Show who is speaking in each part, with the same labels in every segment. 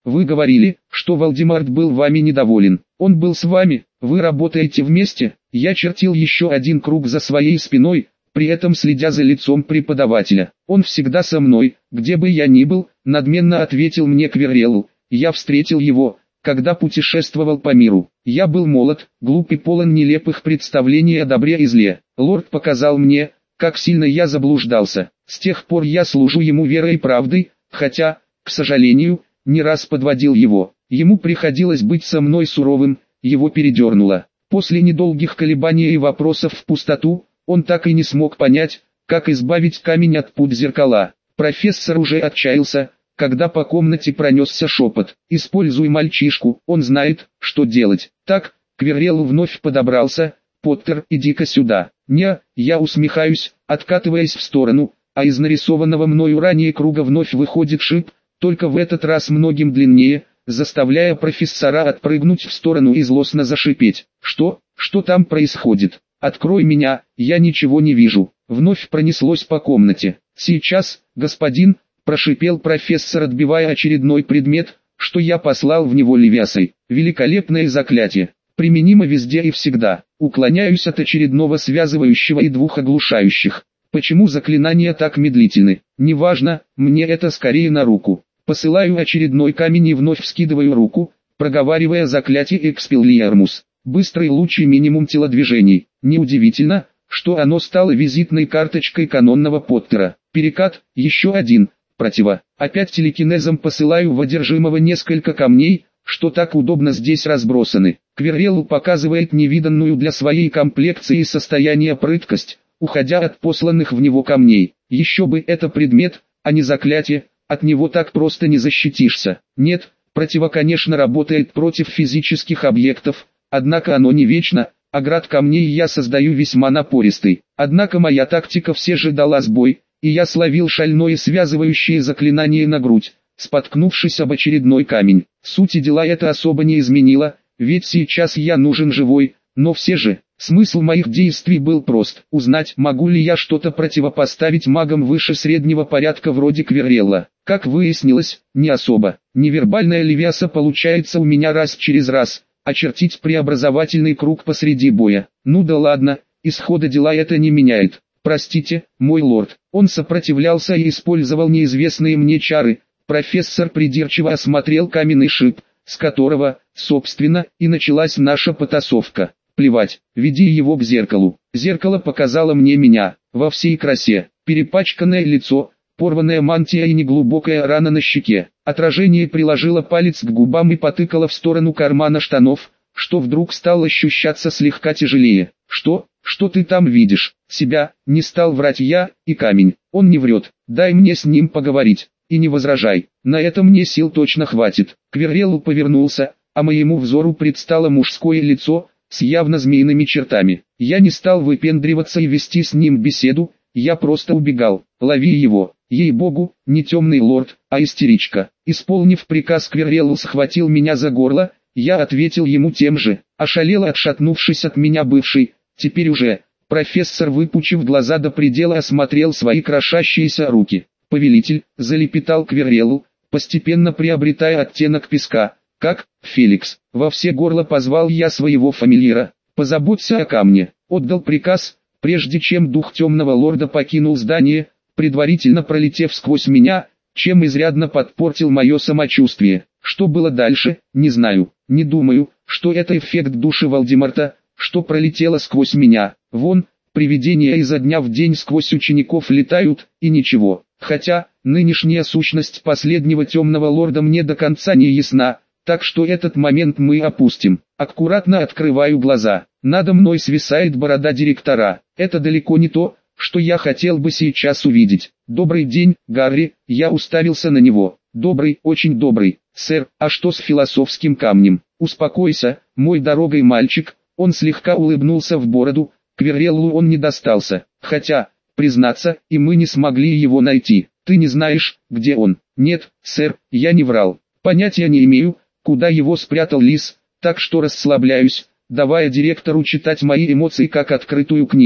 Speaker 1: Вы говорили, что Вальдемарт был вами недоволен. Он был с вами, вы работаете вместе. Я чертил еще один круг за своей спиной, при этом следя за лицом преподавателя. Он всегда со мной, где бы я ни был, надменно ответил мне Квиррелл. Я встретил его, когда путешествовал по миру. Я был молод, глуп и полон нелепых представлений о добре и зле. Лорд показал мне, как сильно я заблуждался. С тех пор я служу ему верой и правдой, хотя, к сожалению, не раз подводил его. Ему приходилось быть со мной суровым, его передернуло. После недолгих колебаний и вопросов в пустоту, он так и не смог понять, как избавить камень от пут зеркала. Профессор уже отчаялся, когда по комнате пронесся шепот. «Используй мальчишку, он знает, что делать». Так, Квиррелл вновь подобрался. «Поттер, иди-ка сюда». «Не», я усмехаюсь, откатываясь в сторону, а из нарисованного мною ранее круга вновь выходит шип, только в этот раз многим длиннее, заставляя профессора отпрыгнуть в сторону и злостно зашипеть. «Что? Что там происходит? Открой меня, я ничего не вижу». Вновь пронеслось по комнате. «Сейчас, господин», прошипел профессор, отбивая очередной предмет, что я послал в него левиасой. «Великолепное заклятие. Применимо везде и всегда. Уклоняюсь от очередного связывающего и двух оглушающих. Почему заклинания так медлительны? Неважно, мне это скорее на руку. Посылаю очередной камень и вновь вскидываю руку, проговаривая заклятие Экспеллиармус. Быстрый луч и минимум телодвижений. Неудивительно, что оно стало визитной карточкой канонного Поттера. Перекат, еще один. Противо. Опять телекинезом посылаю в одержимого несколько камней, что так удобно здесь разбросаны. Квиррелл показывает невиданную для своей комплекции и состояния прыткость, уходя от посланных в него камней. Еще бы это предмет, а не заклятие, от него так просто не защитишься. Нет, противо, конечно, работает против физических объектов, однако оно не вечно, а град камней я создаю весьма напористый. Однако моя тактика все же дала сбой, и я словил шальное связывающее заклинание на грудь, споткнувшись об очередной камень. Сути дела это особо не изменило, ведь сейчас я нужен живой, но все же, смысл моих действий был прост. Узнать, могу ли я что-то противопоставить магам выше среднего порядка вроде Квиррелла. Как выяснилось, не особо. Невербальная левиаса получается у меня раз через раз, очертить преобразовательный круг посреди боя. Ну да ладно, исхода дела это не меняет. Простите, мой лорд, он сопротивлялся и использовал неизвестные мне чары. Профессор придирчиво осмотрел каменный шип, с которого, собственно, и началась наша потасовка. Плевать, веди его к зеркалу. Зеркало показало мне меня, во всей красе. Перепачканное лицо, порванная мантия и неглубокая рана на щеке. Отражение приложило палец к губам и потыкало в сторону кармана штанов, что вдруг стало ощущаться слегка тяжелее. Что ты там видишь? Себя, не стал врать я, и камень. Он не врет, дай мне с ним поговорить. И не возражай, на это мне сил точно хватит. Квиррелл повернулся, а моему взору предстало мужское лицо, с явно змеиными чертами. Я не стал выпендриваться и вести с ним беседу, я просто убегал. Лови его, ей-богу, не темный лорд, а истеричка. Исполнив приказ, Квиррелл схватил меня за горло, я ответил ему тем же, ошалело отшатнувшись от меня бывший, теперь уже. Профессор, выпучив глаза до предела, осмотрел свои крошащиеся руки. «Повелитель», — залепетал Квиррелл, постепенно приобретая оттенок песка, «как, Феликс?» Во все горло позвал я своего фамильяра. «Позаботься о камне», — отдал приказ, прежде чем дух темного лорда покинул здание, предварительно пролетев сквозь меня, чем изрядно подпортил мое самочувствие. Что было дальше, не знаю, не думаю, что это эффект души Вальдемарта, что пролетело сквозь меня. Вон, привидения изо дня в день сквозь учеников летают, и ничего. Хотя, нынешняя сущность последнего темного лорда мне до конца не ясна, так что этот момент мы опустим. Аккуратно открываю глаза. Надо мной свисает борода директора. Это далеко не то, что я хотел бы сейчас увидеть. «Добрый день, Гарри», я уставился на него. «Добрый, очень добрый, сэр, а что с философским камнем?» «Успокойся, мой дорогой мальчик», он слегка улыбнулся в бороду, Квирреллу он не достался, хотя, признаться, и мы не смогли его найти. «Ты не знаешь, где он?» «Нет, сэр, я не врал. Понятия не имею, куда его спрятал лис, так что расслабляюсь, давая директору читать мои эмоции как открытую книгу.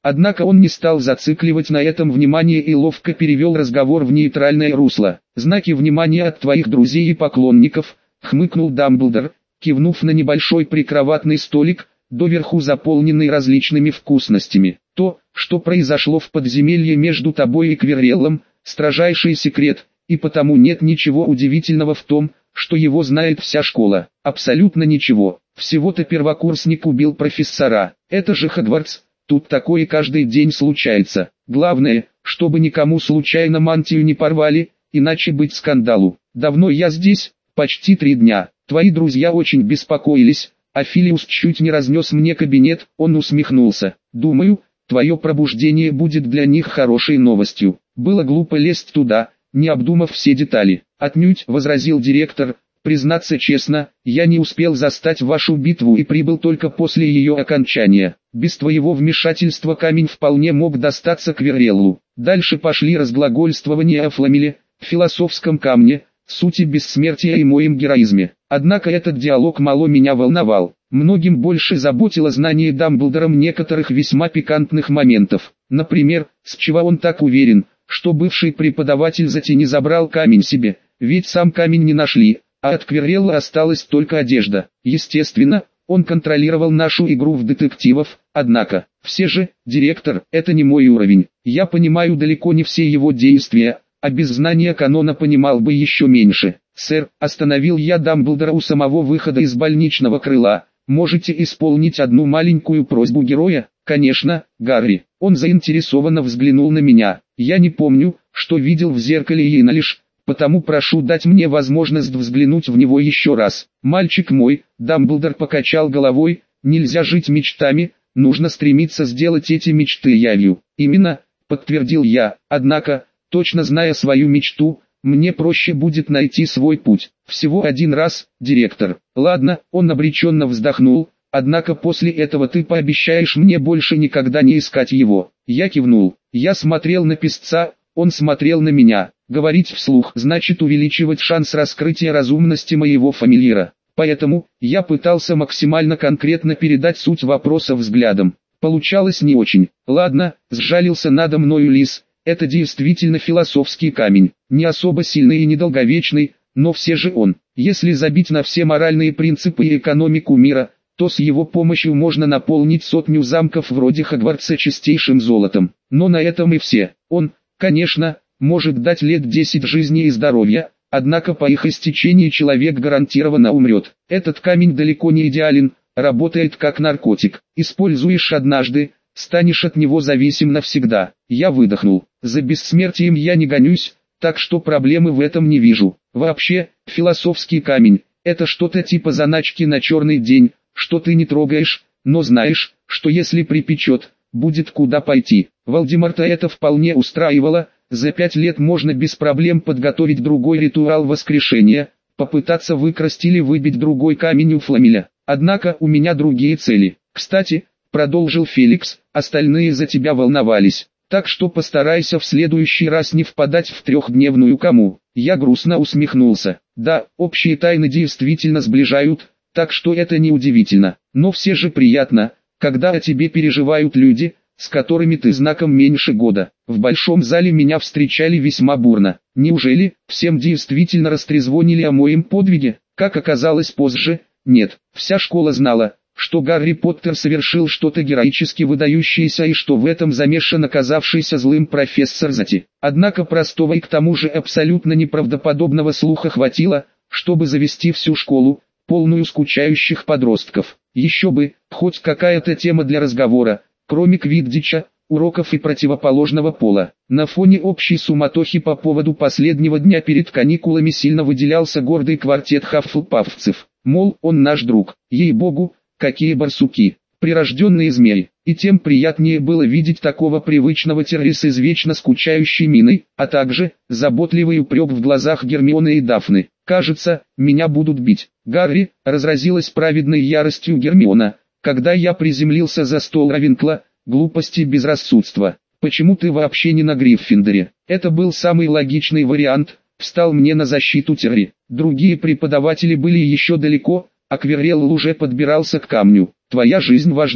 Speaker 1: Однако он не стал зацикливать на этом внимание и ловко перевел разговор в нейтральное русло. «Знаки внимания от твоих друзей и поклонников», — хмыкнул Дамблдор, кивнув на небольшой прикроватный столик, доверху заполненный различными вкусностями. «То, что произошло в подземелье между тобой и Квирреллом, строжайший секрет, и потому нет ничего удивительного в том, что его знает вся школа. Абсолютно ничего. Всего-то первокурсник убил профессора. Это же Хогвартс. Тут такое каждый день случается. Главное, чтобы никому случайно мантию не порвали, иначе быть скандалу. Давно я здесь, почти 3 дня. Твои друзья очень беспокоились, а Филиус чуть не разнес мне кабинет». Он усмехнулся. «Думаю, твое пробуждение будет для них хорошей новостью. Было глупо лезть туда, не обдумав все детали». «Отнюдь», — возразил директор. «Признаться честно, я не успел застать вашу битву и прибыл только после ее окончания. Без твоего вмешательства камень вполне мог достаться Квирреллу». Дальше пошли разглагольствования о Фламеле, философском камне, сути бессмертия и моем героизме. Однако этот диалог мало меня волновал. Многим больше заботило знание Дамблдором некоторых весьма пикантных моментов. Например, с чего он так уверен, что бывший преподаватель Зати не забрал камень себе, ведь сам камень не нашли, а от Квиррелла осталась только одежда. Естественно, он контролировал нашу игру в детективов, однако, все же, директор, это не мой уровень. Я понимаю далеко не все его действия, а без знания канона понимал бы еще меньше. «Сэр», — остановил я Дамблдора у самого выхода из больничного крыла, — «можете исполнить одну маленькую просьбу героя?» «Конечно, Гарри». Он заинтересованно взглянул на меня. «Я не помню, что видел в зеркале Йеналиш, потому прошу дать мне возможность взглянуть в него еще раз». «Мальчик мой», — Дамблдор покачал головой, — «нельзя жить мечтами, нужно стремиться сделать эти мечты явью». «Именно», — подтвердил я, — «однако, точно зная свою мечту, мне проще будет найти свой путь. Всего один раз, директор». «Ладно», — он обреченно вздохнул, — «однако после этого ты пообещаешь мне больше никогда не искать его». Я кивнул. Я смотрел на писца, он смотрел на меня. Говорить вслух значит увеличивать шанс раскрытия разумности моего фамильяра. Поэтому, я пытался максимально конкретно передать суть вопроса взглядом. Получалось не очень. «Ладно», — сжалился надо мною лис, — «это действительно философский камень. Не особо сильный и недолговечный, но все же он. Если забить на все моральные принципы и экономику мира, то с его помощью можно наполнить сотню замков вроде Хогвартса чистейшим золотом. Но на этом и все. Он, конечно, может дать лет 10 жизни и здоровья, однако по их истечении человек гарантированно умрет. Этот камень далеко не идеален, работает как наркотик. Используешь однажды, станешь от него зависим навсегда». Я выдохнул. За бессмертием я не гонюсь, так что проблемы в этом не вижу. Вообще, философский камень — это что-то типа заначки на черный день, что ты не трогаешь, но знаешь, что если припечет, будет куда пойти. Волдеморта это вполне устраивало. За 5 лет можно без проблем подготовить другой ритуал воскрешения, попытаться выкрасть или выбить другой камень у Фламеля. Однако у меня другие цели. Кстати, продолжил Феликс, остальные за тебя волновались. Так что постарайся в следующий раз не впадать в 3-дневную кому. Я грустно усмехнулся. Да, общие тайны действительно сближают, так что это не удивительно. Но все же приятно, когда о тебе переживают люди, с которыми ты знаком меньше года. В большом зале меня встречали весьма бурно. Неужели всем действительно растрезвонили о моем подвиге? Как оказалось позже, нет. Вся школа знала, что Гарри Поттер совершил что-то героически выдающееся и что в этом замешан оказавшийся злым профессор Зати. Однако простого и к тому же абсолютно неправдоподобного слуха хватило, чтобы завести всю школу, полную скучающих подростков. Еще бы, хоть какая-то тема для разговора, кроме квиддича, уроков и противоположного пола. На фоне общей суматохи по поводу последнего дня перед каникулами сильно выделялся гордый квартет хаффлпаффцев. Мол, он наш друг. Ей-богу, какие барсуки, прирожденные змеи. И тем приятнее было видеть такого привычного терриса с вечно скучающей миной, а также заботливый упрек в глазах Гермионы и Дафны. «Кажется, меня будут бить». «Гарри», — разразилась праведной яростью Гермиона, когда я приземлился за стол Равенкла, — «глупости и безрассудство. Почему ты вообще не на Гриффиндоре?» Это был самый логичный вариант, встал мне на защиту Терри. Другие преподаватели были еще далеко, а Квиррелл уже подбирался к камню. «Твоя жизнь важнее».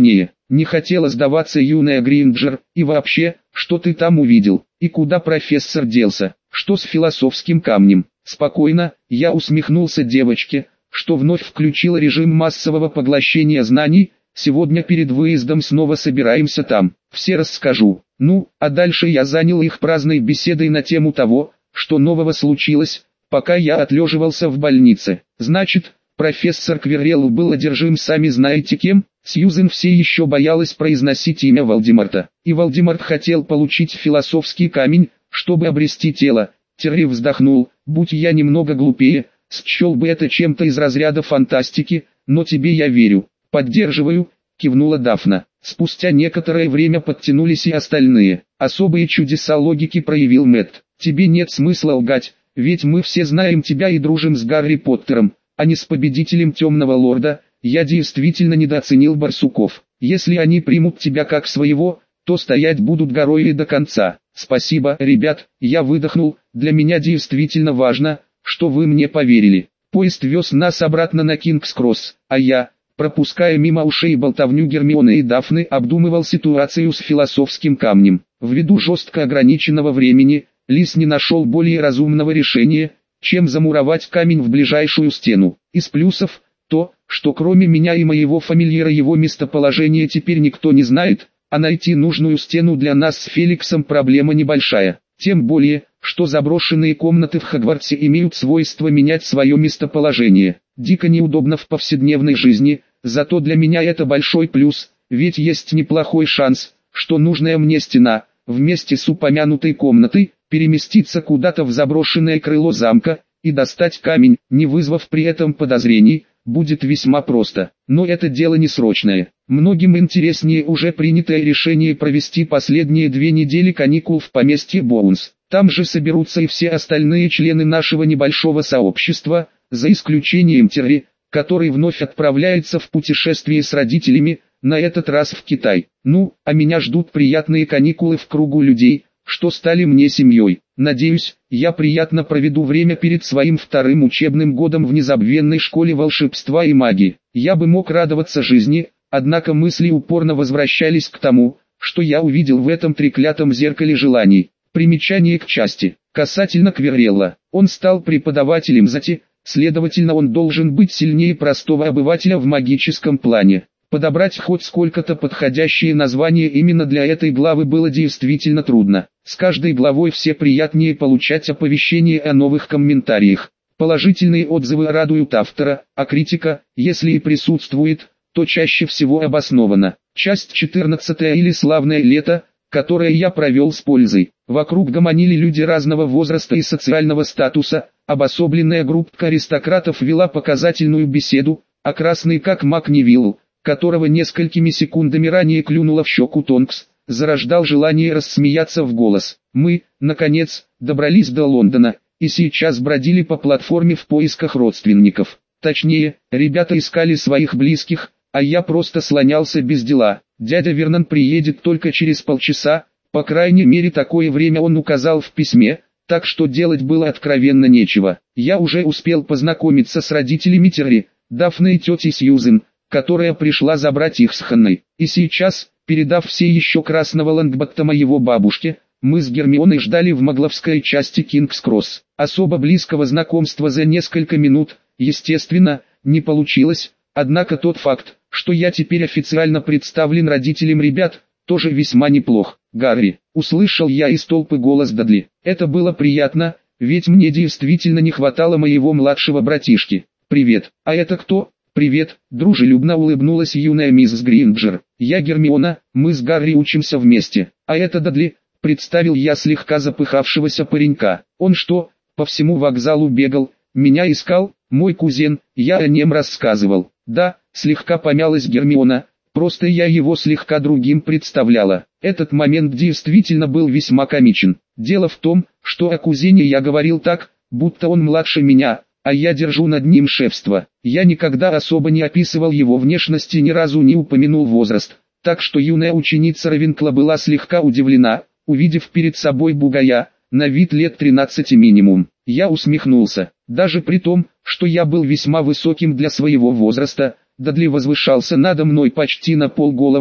Speaker 1: Не хотела сдаваться юная Гринджер, и вообще, что ты там увидел, и куда профессор делся, что с философским камнем? Спокойно, я усмехнулся девочке, что вновь включила режим массового поглощения знаний. Сегодня перед выездом снова собираемся там, все расскажу. Ну, а дальше я занял их праздной беседой на тему того, что нового случилось, пока я отлеживался в больнице. Значит, профессор Квиррелл был одержим сами знаете кем? Сьюзен все еще боялась произносить имя Волдемарта. И Волдемарт хотел получить философский камень, чтобы обрести тело. Терри вздохнул, будь я немного глупее, счел бы это чем-то из разряда фантастики, но тебе я верю. Поддерживаю, кивнула Дафна. Спустя некоторое время подтянулись и остальные. Особые чудеса логики проявил Мэтт. Тебе нет смысла лгать, ведь мы все знаем тебя и дружим с Гарри Поттером, а не с победителем Темного Лорда. Я действительно недооценил барсуков. Если они примут тебя как своего, то стоять будут горой и до конца. Спасибо, ребят, я выдохнул, для меня действительно важно, что вы мне поверили. Поезд вез нас обратно на Кингс-Кросс, а я, пропуская мимо ушей болтовню Гермионы и Дафны, обдумывал ситуацию с философским камнем. Ввиду жестко ограниченного времени, Лис не нашел более разумного решения, чем замуровать камень в ближайшую стену. Из плюсов, то, что кроме меня и моего фамильяра его местоположение теперь никто не знает, а найти нужную стену для нас с Феликсом проблема небольшая. Тем более, что заброшенные комнаты в Хогвартсе имеют свойство менять свое местоположение. Дико неудобно в повседневной жизни, зато для меня это большой плюс, ведь есть неплохой шанс, что нужная мне стена, вместе с упомянутой комнатой, переместится куда-то в заброшенное крыло замка, и достать камень, не вызвав при этом подозрений, будет весьма просто. Но это дело не срочное. Многим интереснее уже принятое решение провести последние 2 недели каникул в поместье Боунс. Там же соберутся и все остальные члены нашего небольшого сообщества, за исключением Терри, который вновь отправляется в путешествие с родителями, на этот раз в Китай. Ну, а меня ждут приятные каникулы в кругу людей, что стали мне семьей. Надеюсь, я приятно проведу время перед своим 2-м учебным годом в незабвенной школе волшебства и магии. Я бы мог радоваться жизни, однако мысли упорно возвращались к тому, что я увидел в этом треклятом зеркале желаний. Примечание к части. Касательно Квиррелла. Он стал преподавателем ЗАТи, следовательно он должен быть сильнее простого обывателя в магическом плане. Подобрать хоть сколько-то подходящее название именно для этой главы было действительно трудно. С каждой главой все приятнее получать оповещения о новых комментариях. Положительные отзывы радуют автора, а критика, если и присутствует, то чаще всего обоснована. Часть 14 или «Славное лето», которое я провел с пользой. Вокруг гомонили люди разного возраста и социального статуса, обособленная группа аристократов вела показательную беседу, а красный как маг Невилл, которого несколькими секундами ранее клюнула в щеку Тонкс, зарождал желание рассмеяться в голос. Мы, наконец, добрались до Лондона, и сейчас бродили по платформе в поисках родственников. Точнее, ребята искали своих близких, а я просто слонялся без дела. Дядя Вернон приедет только через полчаса, по крайней мере такое время он указал в письме, так что делать было откровенно нечего. Я уже успел познакомиться с родителями Терри, Дафной и тетей Сьюзен, которая пришла забрать их с Ханной. И сейчас, передав все еще красного лонгботтома его бабушке, мы с Гермионой ждали в Магловской части Кингс-Кросс. Особо близкого знакомства за несколько минут, естественно, не получилось, однако тот факт, что я теперь официально представлен родителям ребят, тоже весьма неплох. «Гарри», — услышал я из толпы голос Дадли. Это было приятно, ведь мне действительно не хватало моего младшего братишки. «Привет, а это кто?» «Привет», — дружелюбно улыбнулась юная мисс Гринджер. «Я Гермиона, мы с Гарри учимся вместе. А это Дадли», — представил я слегка запыхавшегося паренька. «Он что, по всему вокзалу бегал, меня искал, мой кузен, я о нем рассказывал». «Да», — слегка помялась Гермиона, — «просто я его слегка другим представляла». Этот момент действительно был весьма комичен. Дело в том, что о кузене я говорил так, будто он младше меня, а я держу над ним шефство. Я никогда особо не описывал его внешность и ни разу не упомянул возраст, так что юная ученица Равенкла была слегка удивлена, увидев перед собой бугая, на вид лет 13 минимум. Я усмехнулся. Даже при том, что я был весьма высоким для своего возраста, Дадли возвышался надо мной почти на полголовы,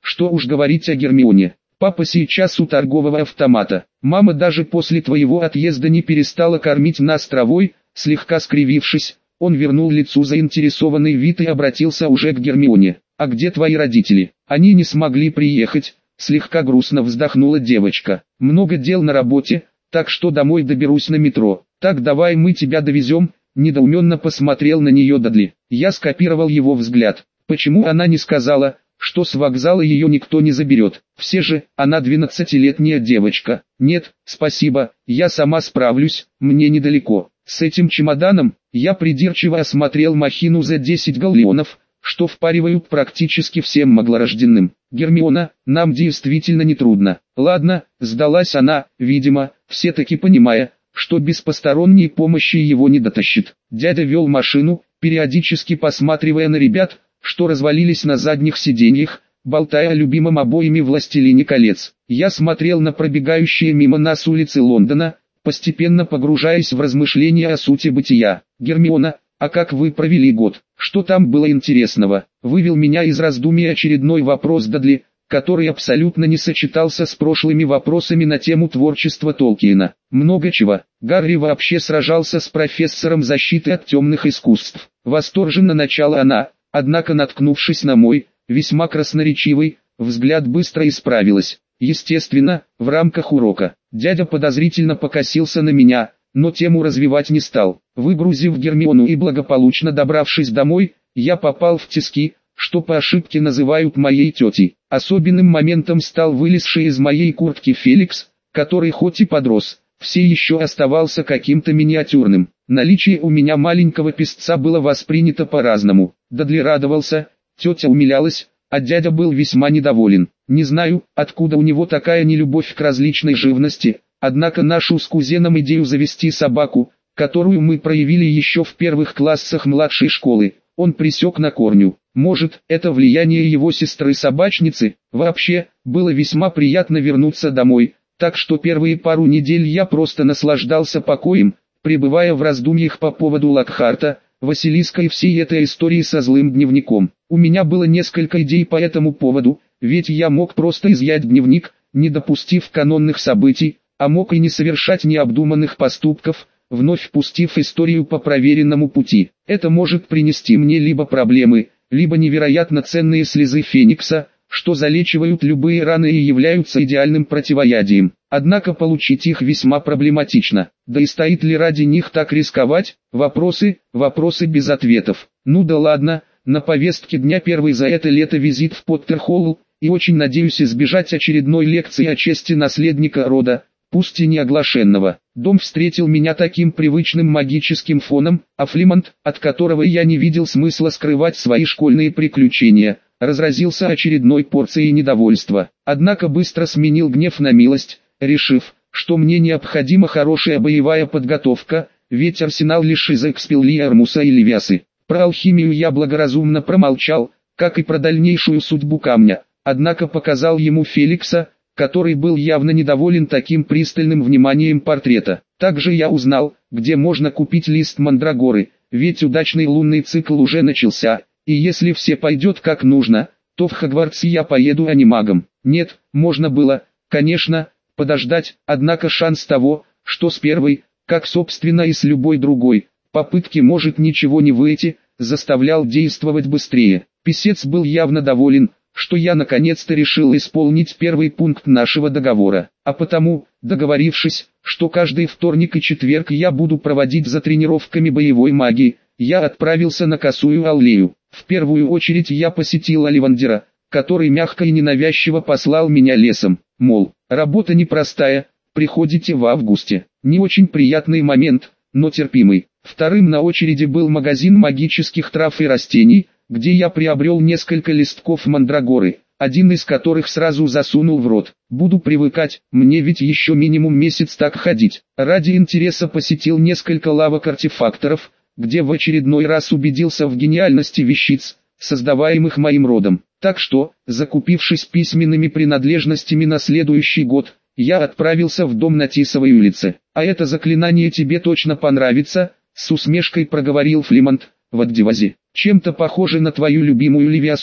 Speaker 1: что уж говорить о Гермионе. Папа сейчас у торгового автомата. Мама даже после твоего отъезда не перестала кормить нас травой. Слегка скривившись, он вернул лицу заинтересованный вид и обратился уже к Гермионе. «А где твои родители? Они не смогли приехать», — слегка грустно вздохнула девочка. «Много дел на работе, так что домой доберусь на метро. Так давай мы тебя довезем», — недоуменно посмотрел на нее Дадли. Я скопировал его взгляд. Почему она не сказала, что с вокзала ее никто не заберет? Все же, она 12-летняя девочка. «Нет, спасибо, я сама справлюсь, мне недалеко». С этим чемоданом я придирчиво осмотрел махину за 10 галлеонов, что впаривают практически всем маглорожденным. «Гермиона, нам действительно не трудно». «Ладно», сдалась она, видимо, все-таки понимая, что без посторонней помощи его не дотащит. Дядя вел машину, периодически посматривая на ребят, что развалились на задних сиденьях, болтая о любимом обоими «Властелине колец». Я смотрел на пробегающие мимо нас улицы Лондона, постепенно погружаясь в размышления о сути бытия. «Гермиона, а как вы провели год? Что там было интересного?» Вывел меня из раздумий очередной вопрос Дадли, который абсолютно не сочетался с прошлыми вопросами на тему творчества Толкиена. «Много чего. Гарри вообще сражался с профессором защиты от темных искусств». Восторженно начала она, однако наткнувшись на мой, весьма красноречивый, взгляд быстро исправилась. Естественно, в рамках урока. Дядя подозрительно покосился на меня, но тему развивать не стал. Выгрузив Гермиону и благополучно добравшись домой, я попал в тиски, что по ошибке называют моей тетей. Особенным моментом стал вылезший из моей куртки Феликс, который хоть и подрос, все еще оставался каким-то миниатюрным. Наличие у меня маленького песца было воспринято по-разному. Дадли радовался, тетя умилялась, а дядя был весьма недоволен. Не знаю, откуда у него такая нелюбовь к различной живности, однако нашу с кузеном идею завести собаку, которую мы проявили еще в первых классах младшей школы, он пресек на корню. Может, это влияние его сестры-собачницы? Вообще, было весьма приятно вернуться домой, так что первые пару недель я просто наслаждался покоем, пребывая в раздумьях по поводу Локхарта, Василиска и всей этой истории со злым дневником. У меня было несколько идей по этому поводу, ведь я мог просто изъять дневник, не допустив канонных событий, а мог и не совершать необдуманных поступков, вновь пустив историю по проверенному пути. Это может принести мне либо проблемы, либо невероятно ценные слезы Феникса, что залечивают любые раны и являются идеальным противоядием. Однако получить их весьма проблематично. Да и стоит ли ради них так рисковать? Вопросы без ответов. Ну да ладно, на повестке дня первый за это лето визит в Поттерхолл, и очень надеюсь избежать очередной лекции о чести наследника рода, пусть и не оглашенного. Дом встретил меня таким привычным магическим фоном, а Флимонт, от которого я не видел смысла скрывать свои школьные приключения, разразился очередной порцией недовольства. Однако быстро сменил гнев на милость, решив, что мне необходима хорошая боевая подготовка, ведь арсенал лишь из Экспеллиармуса и Левиасы. Про алхимию я благоразумно промолчал, как и про дальнейшую судьбу камня, однако показал ему Феликса, который был явно недоволен таким пристальным вниманием портрета. Также я узнал, где можно купить лист мандрагоры, ведь удачный лунный цикл уже начался, и если все пойдет как нужно, то в Хогвартс я поеду анимагом. Нет, можно было, конечно, подождать, однако шанс того, что с первой, как собственно и с любой другой, попытки может ничего не выйти, заставлял действовать быстрее. Писец был явно доволен, что я наконец-то решил исполнить первый пункт нашего договора, а потому, договорившись, что каждый вторник и четверг я буду проводить за тренировками боевой магии, я отправился на Косую Аллею. В первую очередь я посетил Оливандера, который мягко и ненавязчиво послал меня лесом, мол, работа непростая, приходите в августе. Не очень приятный момент, но терпимый. Вторым на очереди был магазин магических трав и растений, где я приобрел несколько листков мандрагоры, один из которых сразу засунул в рот. Буду привыкать, мне ведь еще минимум месяц так ходить. Ради интереса посетил несколько лавок-артефакторов, где в очередной раз убедился в гениальности вещиц, создаваемых моим родом. Так что, закупившись письменными принадлежностями на следующий год, я отправился в дом на Тисовой улице. «А это заклинание тебе точно понравится», — с усмешкой проговорил Флимонт, в Аддивазе. «Чем-то похоже на твою любимую Левиасу»,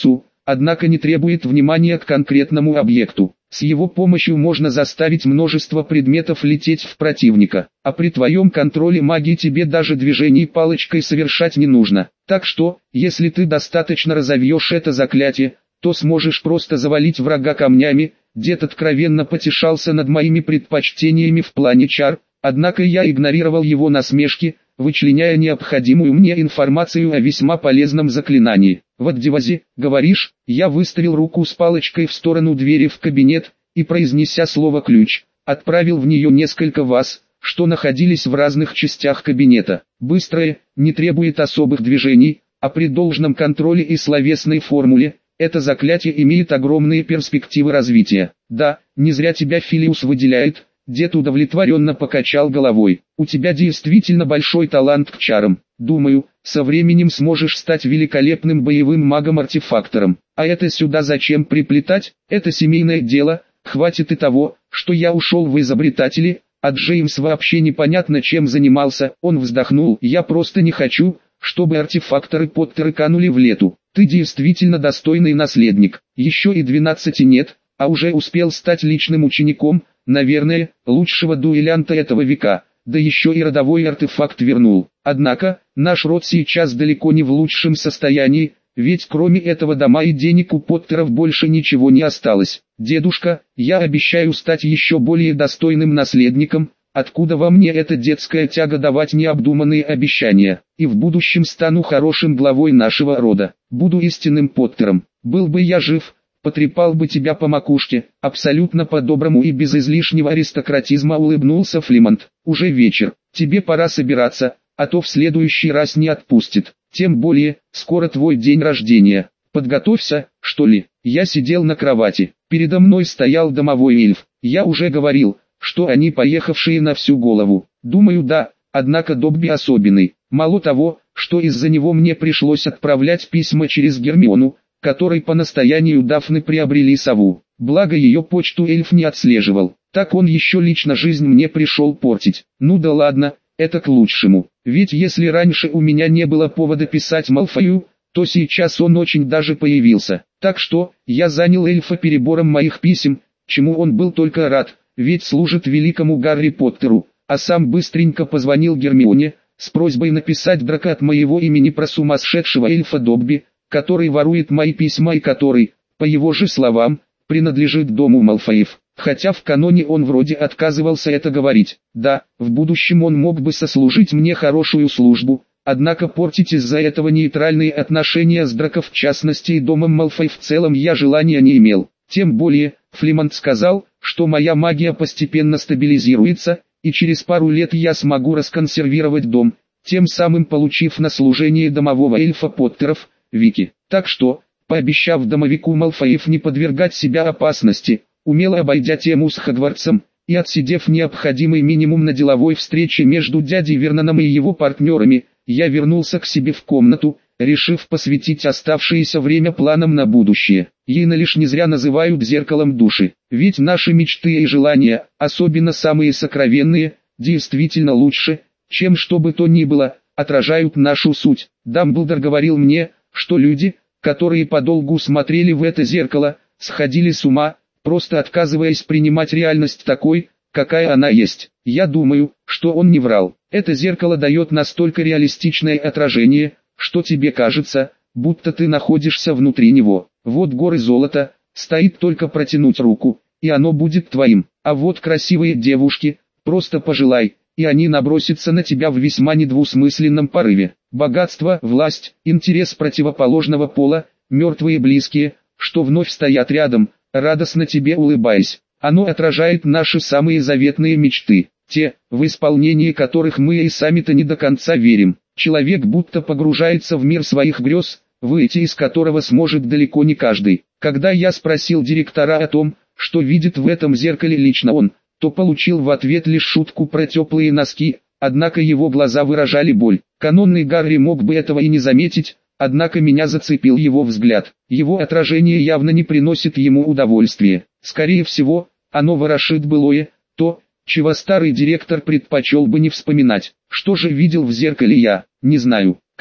Speaker 1: однако не требует внимания к конкретному объекту. С его помощью можно заставить множество предметов лететь в противника, а при твоем контроле магии тебе даже движений палочкой совершать не нужно. Так что, если ты достаточно разовьешь это заклятие, то сможешь просто завалить врага камнями. Дед откровенно потешался над моими предпочтениями в плане чар, однако я игнорировал его насмешки, вычленяя необходимую мне информацию о весьма полезном заклинании. «Вот девази, говоришь?» Я выставил руку с палочкой в сторону двери в кабинет, и, произнеся слово «ключ», отправил в нее несколько ваз, что находились в разных частях кабинета. Быстрое, не требует особых движений, а при должном контроле и словесной формуле, это заклятие имеет огромные перспективы развития. Да, не зря тебя Филиус выделяет. Дед удовлетворенно покачал головой. У тебя действительно большой талант к чарам. Думаю, со временем сможешь стать великолепным боевым магом-артефактором. А это сюда зачем приплетать? Это семейное дело. Хватит и того, что я ушел в изобретатели, а Джеймс вообще непонятно чем занимался. Он вздохнул. Я просто не хочу, чтобы артефакторы Поттеры канули в лету. Ты действительно достойный наследник. Еще и 12 нет, а уже успел стать личным учеником. Наверное, лучшего дуэлянта этого века, да еще и родовой артефакт вернул. Однако, наш род сейчас далеко не в лучшем состоянии, ведь кроме этого дома и денег у Поттеров больше ничего не осталось. Дедушка, я обещаю стать еще более достойным наследником, откуда во мне эта детская тяга давать необдуманные обещания, и в будущем стану хорошим главой нашего рода, буду истинным Поттером. Был бы я жив, потрепал бы тебя по макушке, абсолютно по-доброму и без излишнего аристократизма улыбнулся Флимонт. Уже вечер, тебе пора собираться, а то в следующий раз не отпустит. Тем более, скоро твой день рождения. Подготовься, что ли. Я сидел на кровати, передо мной стоял домовой эльф. Я уже говорил, что они поехавшие на всю голову. Думаю, да, однако Добби особенный. Мало того, что из-за него мне пришлось отправлять письма через Гермиону, который по настоянию Дафны приобрели сову. Благо ее почту эльф не отслеживал. Так он еще лично жизнь мне пришел портить. Ну да ладно, это к лучшему. Ведь если раньше у меня не было повода писать Малфою, то сейчас он очень даже появился. Так что, я занял эльфа перебором моих писем, чему он был только рад, ведь служит великому Гарри Поттеру, а сам быстренько позвонил Гермионе, с просьбой написать Драко от моего имени про сумасшедшего эльфа Добби, который ворует мои письма и который, по его же словам, принадлежит дому Малфоев. Хотя в каноне он вроде отказывался это говорить. Да, в будущем он мог бы сослужить мне хорошую службу, однако портить из-за этого нейтральные отношения с Драко в частности и домом Малфой в целом я желания не имел. Тем более, Флимонт сказал, что моя магия постепенно стабилизируется, и через пару лет я смогу расконсервировать дом, тем самым получив на служение домового эльфа Поттеров, Вики. Так что, пообещав домовику Малфоев не подвергать себя опасности, умело обойдя тему с Хогвартсом, и отсидев необходимый минимум на деловой встрече между дядей Верноном и его партнерами, я вернулся к себе в комнату, решив посвятить оставшееся время планам на будущее. Йена лишь не зря называют зеркалом души, ведь наши мечты и желания, особенно самые сокровенные, действительно лучше, чем что бы то ни было, отражают нашу суть. Дамблдор говорил мне, что люди, которые подолгу смотрели в это зеркало, сходили с ума, просто отказываясь принимать реальность такой, какая она есть. Я думаю, что он не врал. Это зеркало дает настолько реалистичное отражение, что тебе кажется, будто ты находишься внутри него. Вот горы золота, стоит только протянуть руку, и оно будет твоим. А вот красивые девушки, просто пожелай, и они набросятся на тебя в весьма недвусмысленном порыве. Богатство, власть, интерес противоположного пола, мертвые близкие, что вновь стоят рядом, радостно тебе улыбаясь. Оно отражает наши самые заветные мечты, те, в исполнении которых мы и сами-то не до конца верим. Человек будто погружается в мир своих грез, выйти из которого сможет далеко не каждый. Когда я спросил директора о том, что видит в этом зеркале лично он, то получил в ответ лишь шутку про теплые носки, однако его глаза выражали боль. Канонный Гарри мог бы этого и не заметить, однако меня зацепил его взгляд. Его отражение явно не приносит ему удовольствия. Скорее всего, оно ворошит былое, то, чего старый директор предпочел бы не вспоминать. Что же видел в зеркале я, не знаю.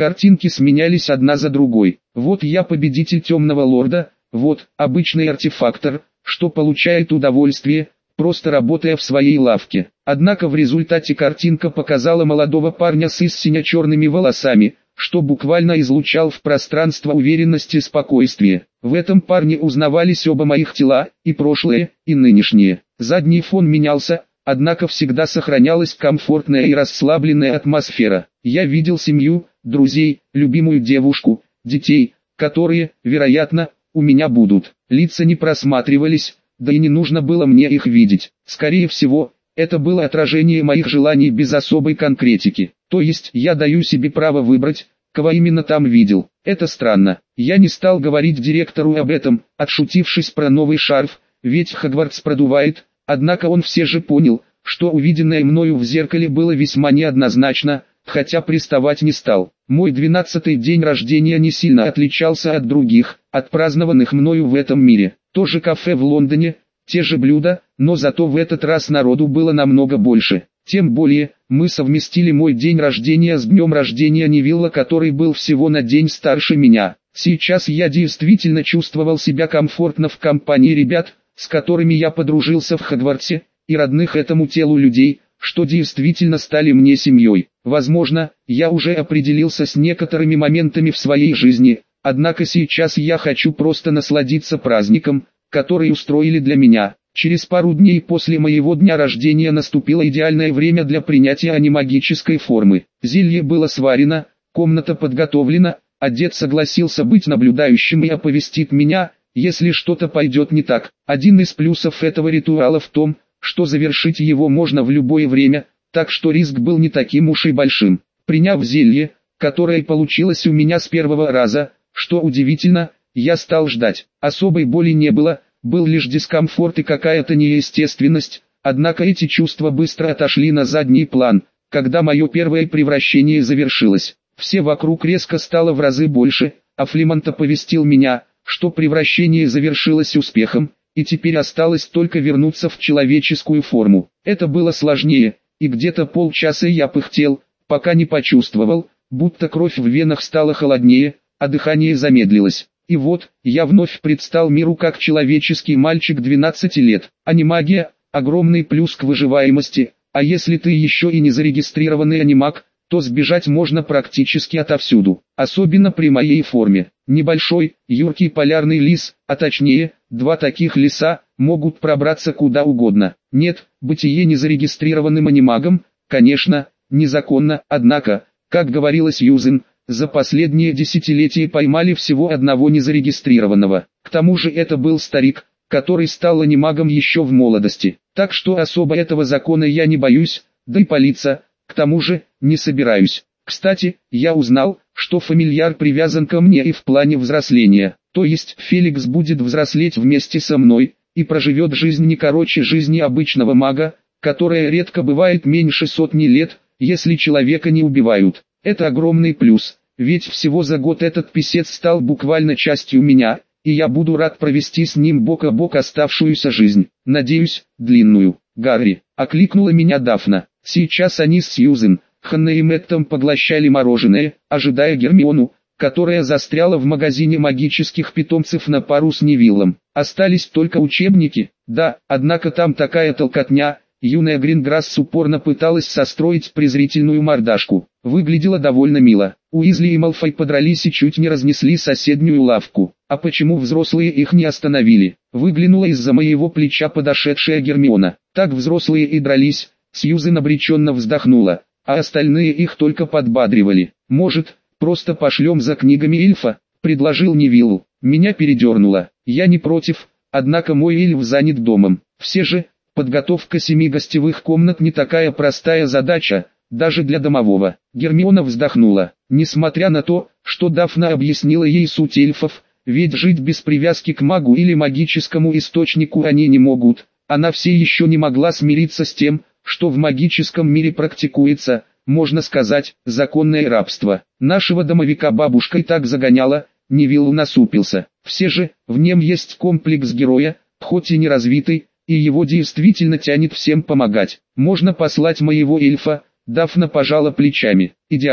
Speaker 1: Картинки сменялись одна за другой. Вот я победитель темного лорда, вот обычный артефактор, что получает удовольствие, просто работая в своей лавке. Однако в результате картинка показала молодого парня с сине-черными волосами, что буквально излучал в пространство уверенность и спокойствие. В этом парне узнавались оба моих тела, и прошлое, и нынешнее. Задний фон менялся, однако всегда сохранялась комфортная и расслабленная атмосфера. Я видел семью, друзей, любимую девушку, детей, которые, вероятно, у меня будут. Лица не просматривались, да и не нужно было мне их видеть. Скорее всего, это было отражение моих желаний без особой конкретики. То есть я даю себе право выбрать, кого именно там видел. Это странно. Я не стал говорить директору об этом, отшутившись про новый шарф, ведь Хогвартс продувает, однако он все же понял, что увиденное мною в зеркале было весьма неоднозначно, хотя приставать не стал. Мой 12-й день рождения не сильно отличался от других, отпразднованных мною в этом мире. То же кафе в Лондоне, те же блюда, но зато в этот раз народу было намного больше. Тем более, мы совместили мой день рождения с днем рождения Невилла, который был всего на день старше меня. Сейчас я действительно чувствовал себя комфортно в компании ребят, с которыми я подружился в Хогвартсе, и родных этому телу людей, что действительно стали мне семьей. Возможно, я уже определился с некоторыми моментами в своей жизни, однако сейчас я хочу просто насладиться праздником, который устроили для меня. Через пару дней после моего дня рождения наступило идеальное время для принятия анимагической формы. Зелье было сварено, комната подготовлена, а дед согласился быть наблюдающим и оповестит меня, если что-то пойдет не так. Один из плюсов этого ритуала в том, что завершить его можно в любое время, так что риск был не таким уж и большим. Приняв зелье, которое получилось у меня с первого раза, что удивительно, я стал ждать. Особой боли не было, был лишь дискомфорт и какая-то неестественность, однако эти чувства быстро отошли на задний план, когда мое первое превращение завершилось. Все вокруг резко стало в разы больше, а Флимонт оповестил меня, что превращение завершилось успехом, и теперь осталось только вернуться в человеческую форму. Это было сложнее, и где-то полчаса я пыхтел, пока не почувствовал, будто кровь в венах стала холоднее, а дыхание замедлилось. И вот, я вновь предстал миру как человеческий мальчик 12 лет. Анимагия – огромный плюс к выживаемости, а если ты еще и не зарегистрированный анимаг, то сбежать можно практически отовсюду, особенно при моей форме. Небольшой, юркий полярный лис, а точнее, два таких лиса, могут пробраться куда угодно. Нет, бытие незарегистрированным анимагом, конечно, незаконно, однако, как говорила Сьюзен, за последние десятилетия поймали всего одного незарегистрированного. К тому же это был старик, который стал анимагом еще в молодости. Так что особо этого закона я не боюсь, да и палиться, к тому же, не собираюсь. Кстати, я узнал, что фамильяр привязан ко мне и в плане взросления. То есть Феликс будет взрослеть вместе со мной, и проживет жизнь не короче жизни обычного мага, которая редко бывает меньше сотни лет, если человека не убивают. Это огромный плюс, ведь всего за год этот писец стал буквально частью меня, и я буду рад провести с ним бок о бок оставшуюся жизнь. Надеюсь, длинную. «Гарри», — окликнула меня Дафна. Сейчас они с Сьюзен, Ханной и Мэттом поглощали мороженое, ожидая Гермиону, которая застряла в магазине магических питомцев на пару с Невиллом. Остались только учебники, да, однако там такая толкотня. Юная Гринграсс упорно пыталась состроить презрительную мордашку. Выглядело довольно мило. Уизли и Малфой подрались и чуть не разнесли соседнюю лавку. А почему взрослые их не остановили? Выглянула из-за моего плеча подошедшая Гермиона. Так взрослые и дрались. Сьюзен обреченно вздохнула, а остальные их только подбадривали. «Может, просто пошлем за книгами эльфа?» – предложил Невиллу. Меня передернуло. Я не против, однако мой эльф занят домом. Все же, подготовка 7 гостевых комнат не такая простая задача, даже для домового. Гермиона вздохнула. Несмотря на то, что Дафна объяснила ей суть эльфов, ведь жить без привязки к магу или магическому источнику они не могут, она все еще не могла смириться с тем, что в магическом мире практикуется, можно сказать, законное рабство. Нашего домовика бабушка и так загоняла, Невилл насупился. Все же, в нем есть комплекс героя, хоть и не развитый, и его действительно тянет всем помогать. Можно послать моего эльфа. Дафна пожала плечами. Идеально.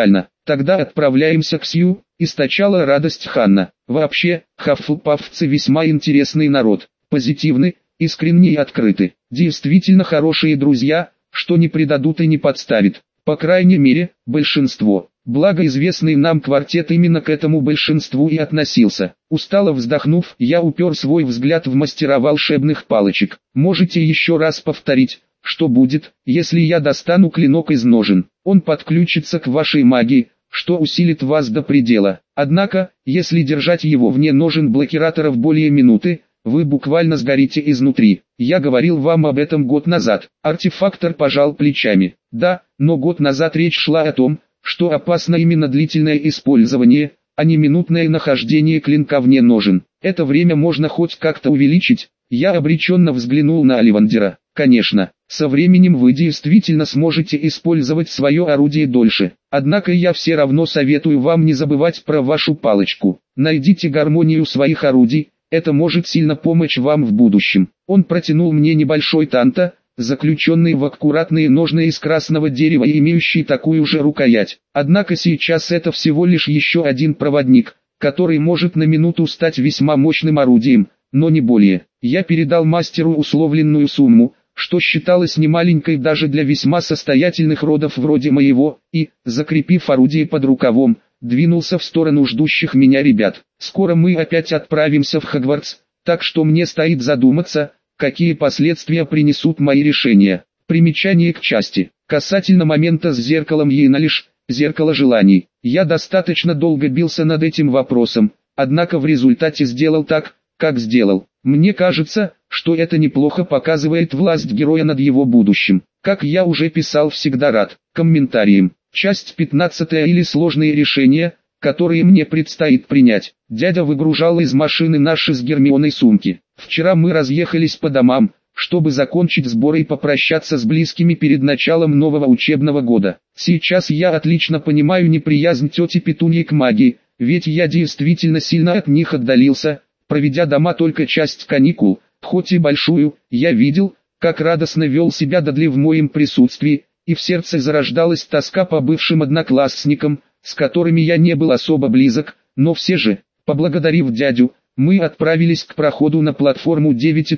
Speaker 1: Тогда отправляемся к Сью, источала радость Ханна. Вообще, хаффлпаффцы весьма интересный народ, позитивны, искренни и открыты. Действительно хорошие друзья, что не предадут и не подставят. По крайней мере, большинство. Благо известный нам квартет именно к этому большинству и относился. Устало вздохнув, я упер свой взгляд в мастера волшебных палочек. Можете еще раз повторить, что будет, если я достану клинок из ножен? Он подключится к вашей магии, что усилит вас до предела. Однако, если держать его вне ножен блокираторов более минуты, вы буквально сгорите изнутри. Я говорил вам об этом год назад. Артефактор пожал плечами. Да, но год назад речь шла о том, что опасно именно длительное использование, а не минутное нахождение клинка вне ножен. Это время можно хоть как-то увеличить. Я обреченно взглянул на Оливандера. Конечно, со временем вы действительно сможете использовать свое орудие дольше. Однако я все равно советую вам не забывать про вашу палочку. Найдите гармонию своих орудий, это может сильно помочь вам в будущем. Он протянул мне небольшой танто, заключенный в аккуратные ножны из красного дерева и имеющий такую же рукоять. Однако сейчас это всего лишь еще один проводник, который может на минуту стать весьма мощным орудием, но не более. Я передал мастеру условленную сумму, что считалось немаленькой даже для весьма состоятельных родов вроде моего, и, закрепив орудие под рукавом, двинулся в сторону ждущих меня ребят. Скоро мы опять отправимся в Хогвартс, так что мне стоит задуматься, какие последствия принесут мои решения. Примечание к части. Касательно момента с зеркалом Йеналиш, зеркало желаний. Я достаточно долго бился над этим вопросом, однако в результате сделал так, как сделал. Мне кажется, что это неплохо показывает власть героя над его будущим. Как я уже писал, всегда рад комментариям. Часть 15 или сложные решения, которые мне предстоит принять. Дядя выгружал из машины наши с Гермионой сумки. Вчера мы разъехались по домам, чтобы закончить сборы и попрощаться с близкими перед началом нового учебного года. Сейчас я отлично понимаю неприязнь тети Петуньи к магии, ведь я действительно сильно от них отдалился, проведя дома только часть каникул, хоть и большую. Я видел, как радостно вел себя Дадли в моем присутствии, и в сердце зарождалась тоска по бывшим одноклассникам, с которыми я не был особо близок, но все же, поблагодарив дядю, мы отправились к проходу на платформу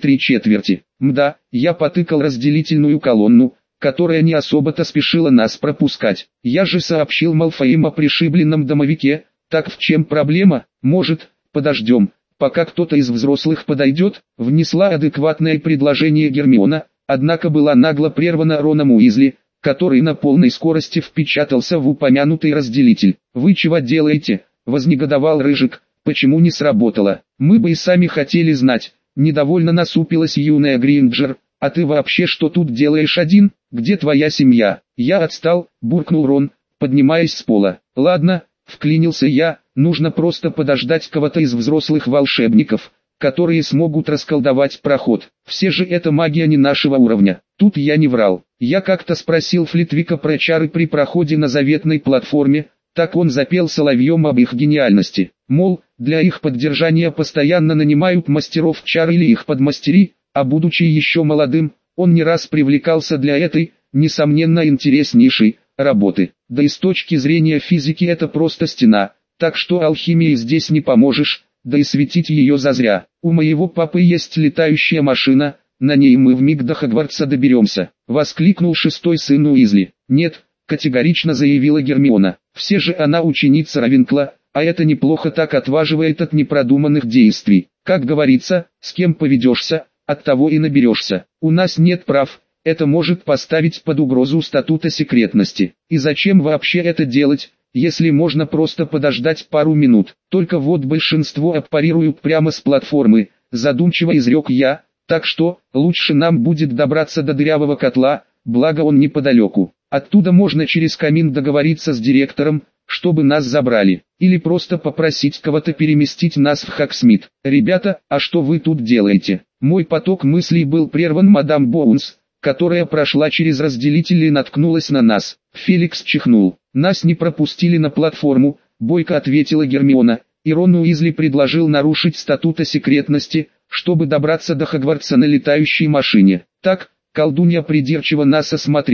Speaker 1: 9,3. Мда, я потыкал разделительную колонну, которая не особо-то спешила нас пропускать. Я же сообщил Малфоим о пришибленном домовике. Так в чем проблема? Может, подождем, пока кто-то из взрослых подойдет? Внесла адекватное предложение Гермиона, однако была нагло прервана Роном Уизли, который на полной скорости впечатался в упомянутый разделитель. «Вы чего делаете?» – вознегодовал Рыжик. «Почему не сработало? Мы бы и сами хотели знать». Недовольно насупилась юная Гринджер. «А ты вообще что тут делаешь один? Где твоя семья?» «Я отстал», – буркнул Рон, поднимаясь с пола. «Ладно», – вклинился я, – «нужно просто подождать кого-то из взрослых волшебников, которые смогут расколдовать проход. Все же это магия не нашего уровня». Тут я не врал. Я как-то спросил Флитвика про чары при проходе на заветной платформе, так он запел соловьем об их гениальности. Мол, для их поддержания постоянно нанимают мастеров чар или их подмастери, а будучи еще молодым, он не раз привлекался для этой, несомненно интереснейшей, работы. Да и с точки зрения физики это просто стена, так что алхимии здесь не поможешь, да и светить ее зазря. У моего папы есть летающая машина, на ней мы вмиг до Хогвартса доберемся, воскликнул шестой сын Уизли. Нет, категорично заявила Гермиона, все же она ученица Равенкла, а это неплохо так отваживает от непродуманных действий. Как говорится, с кем поведешься, от того и наберешься. У нас нет прав, это может поставить под угрозу статута секретности. И зачем вообще это делать, если можно просто подождать пару минут? Только вот большинство аппарируют прямо с платформы, задумчиво изрек я, так что, лучше нам будет добраться до дырявого котла, благо он неподалеку. Оттуда можно через камин договориться с директором, чтобы нас забрали, или просто попросить кого-то переместить нас в Хогсмит. «Ребята, а что вы тут делаете?» Мой поток мыслей был прерван мадам Боунс, которая прошла через разделитель и наткнулась на нас. Феликс чихнул. «Нас не пропустили на платформу», — бойко ответила Гермиона, и Рон Уизли предложил нарушить статута секретности, чтобы добраться до Хогвартса на летающей машине. Так, колдунья придирчиво нас осмотрела,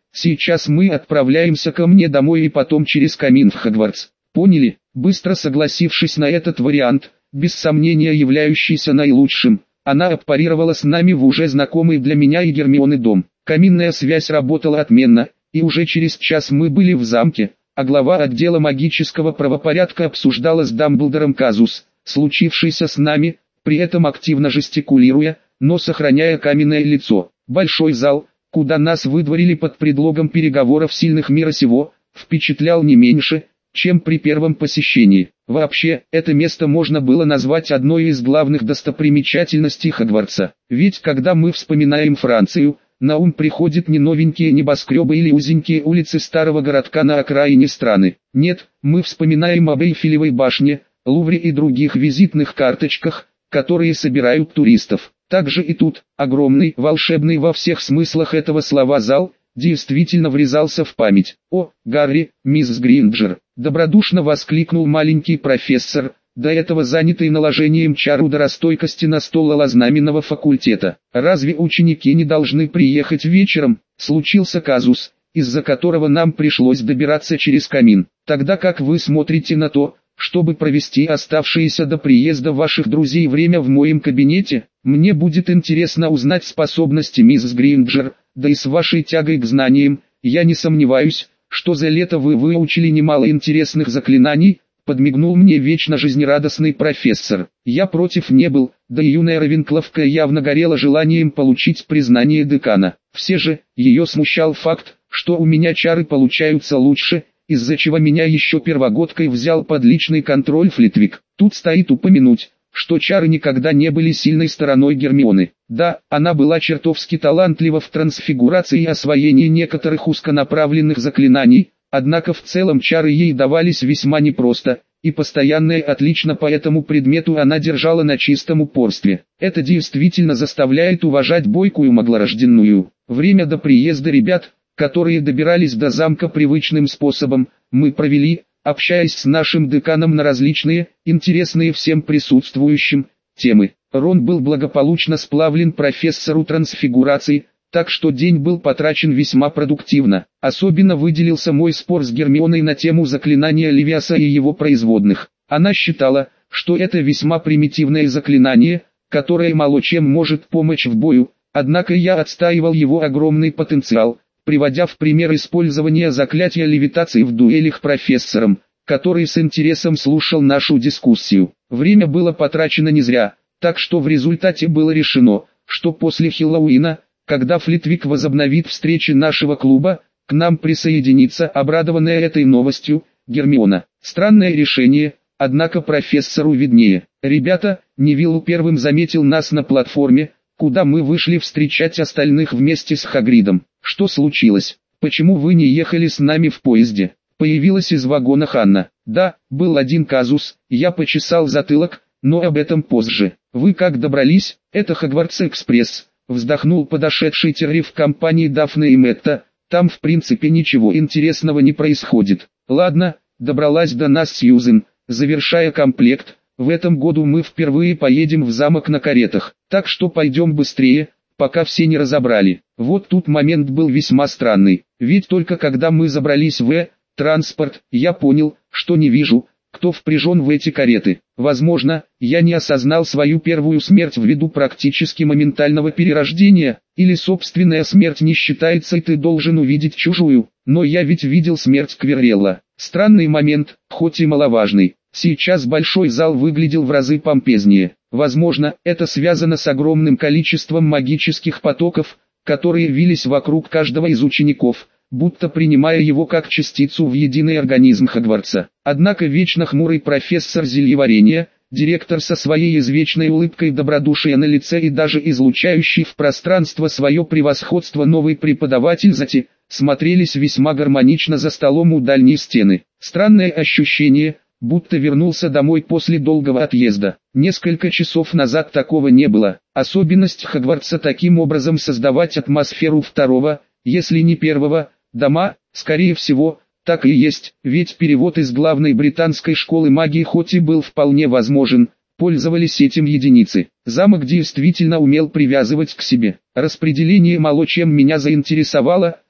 Speaker 1: Сейчас мы отправляемся ко мне домой и потом через камин в Хогвартс. Поняли? Быстро согласившись на этот вариант, без сомнения являющийся наилучшим, она аппарировала с нами в уже знакомый для меня и Гермионы дом. Каминная связь работала отменно, и уже через час мы были в замке, а глава отдела магического правопорядка обсуждала с Дамблдором казус, случившийся с нами, при этом активно жестикулируя, но сохраняя каменное лицо. Большой зал, куда нас выдворили под предлогом переговоров сильных мира сего, впечатлял не меньше, чем при первом посещении. Вообще, это место можно было назвать одной из главных достопримечательностей Хогвартса. Ведь когда мы вспоминаем Францию, на ум приходят не новенькие небоскребы или узенькие улицы старого городка на окраине страны. Нет, мы вспоминаем об Эйфелевой башне, Лувре и других визитных карточках, которые собирают туристов. Также и тут, огромный, волшебный во всех смыслах этого слова зал, действительно врезался в память. «О, Гарри, мисс Гринджер!» — добродушно воскликнул маленький профессор, до этого занятый наложением чар ударостойкости на стол лознаменного факультета. «Разве ученики не должны приехать вечером?» Случился казус, из-за которого нам пришлось добираться через камин. Тогда как вы смотрите на то, чтобы провести оставшееся до приезда ваших друзей время в моем кабинете? Мне будет интересно узнать способности мисс Гринджер, да и с вашей тягой к знаниям, я не сомневаюсь, что за лето вы выучили немало интересных заклинаний, подмигнул мне вечно жизнерадостный профессор. Я против не был, да и юная Равенкловка явно горела желанием получить признание декана. Все же, ее смущал факт, что у меня чары получаются лучше, из-за чего меня еще первогодкой взял под личный контроль Флитвик. Тут стоит упомянуть, что чары никогда не были сильной стороной Гермионы. Да, она была чертовски талантлива в трансфигурации и освоении некоторых узконаправленных заклинаний, однако в целом чары ей давались весьма непросто, и постоянное отлично по этому предмету она держала на чистом упорстве. Это действительно заставляет уважать бойкую маглорожденную. Время до приезда ребят, которые добирались до замка привычным способом, мы провели, общаясь с нашим деканом на различные, интересные всем присутствующим, темы. Рон был благополучно сплавлен профессору трансфигурации, так что день был потрачен весьма продуктивно. Особенно выделился мой спор с Гермионой на тему заклинания Левиаса и его производных. Она считала, что это весьма примитивное заклинание, которое мало чем может помочь в бою, однако я отстаивал его огромный потенциал, приводя в пример использования заклятия левитации в дуэлях профессором, который с интересом слушал нашу дискуссию. Время было потрачено не зря, так что в результате было решено, что после Хэллоуина, когда Флитвик возобновит встречи нашего клуба, к нам присоединится обрадованная этой новостью Гермиона. Странное решение, однако профессору виднее. «Ребята», Невилл первым заметил нас на платформе, куда мы вышли встречать остальных вместе с Хагридом. «Что случилось? Почему вы не ехали с нами в поезде?» Появилась из вагона Ханна. «Да, был один казус, я почесал затылок, но об этом позже. Вы как добрались?» «Это Хогвартс-экспресс», вздохнул подошедший Терри в компании Дафны и Мэтта. «Там в принципе ничего интересного не происходит». «Ладно, добралась до нас Сьюзен, завершая комплект. В этом году мы впервые поедем в замок на каретах, так что пойдем быстрее, пока все не разобрали». Вот тут момент был весьма странный, ведь только когда мы забрались в транспорт, я понял, что не вижу, кто впряжен в эти кареты. Возможно, я не осознал свою первую смерть ввиду практически моментального перерождения, или собственная смерть не считается и ты должен увидеть чужую, но я ведь видел смерть Квиррелла. Странный момент, хоть и маловажный. Сейчас большой зал выглядел в разы помпезнее. Возможно, это связано с огромным количеством магических потоков, которые вились вокруг каждого из учеников, будто принимая его как частицу в единый организм Хогвартса. Однако вечно хмурый профессор зельеварения, директор со своей извечной улыбкой добродушия на лице и даже излучающий в пространство свое превосходство новый преподаватель Зати, смотрелись весьма гармонично за столом у дальней стены. Странное ощущение, будто вернулся домой после долгого отъезда. Несколько часов назад такого не было. Особенность Хогвартса таким образом создавать атмосферу второго, если не первого, дома, скорее всего, так и есть, ведь перевод из главной британской школы магии хоть и был вполне возможен, пользовались этим единицы. Замок действительно умел привязывать к себе. Распределение мало чем меня заинтересовало,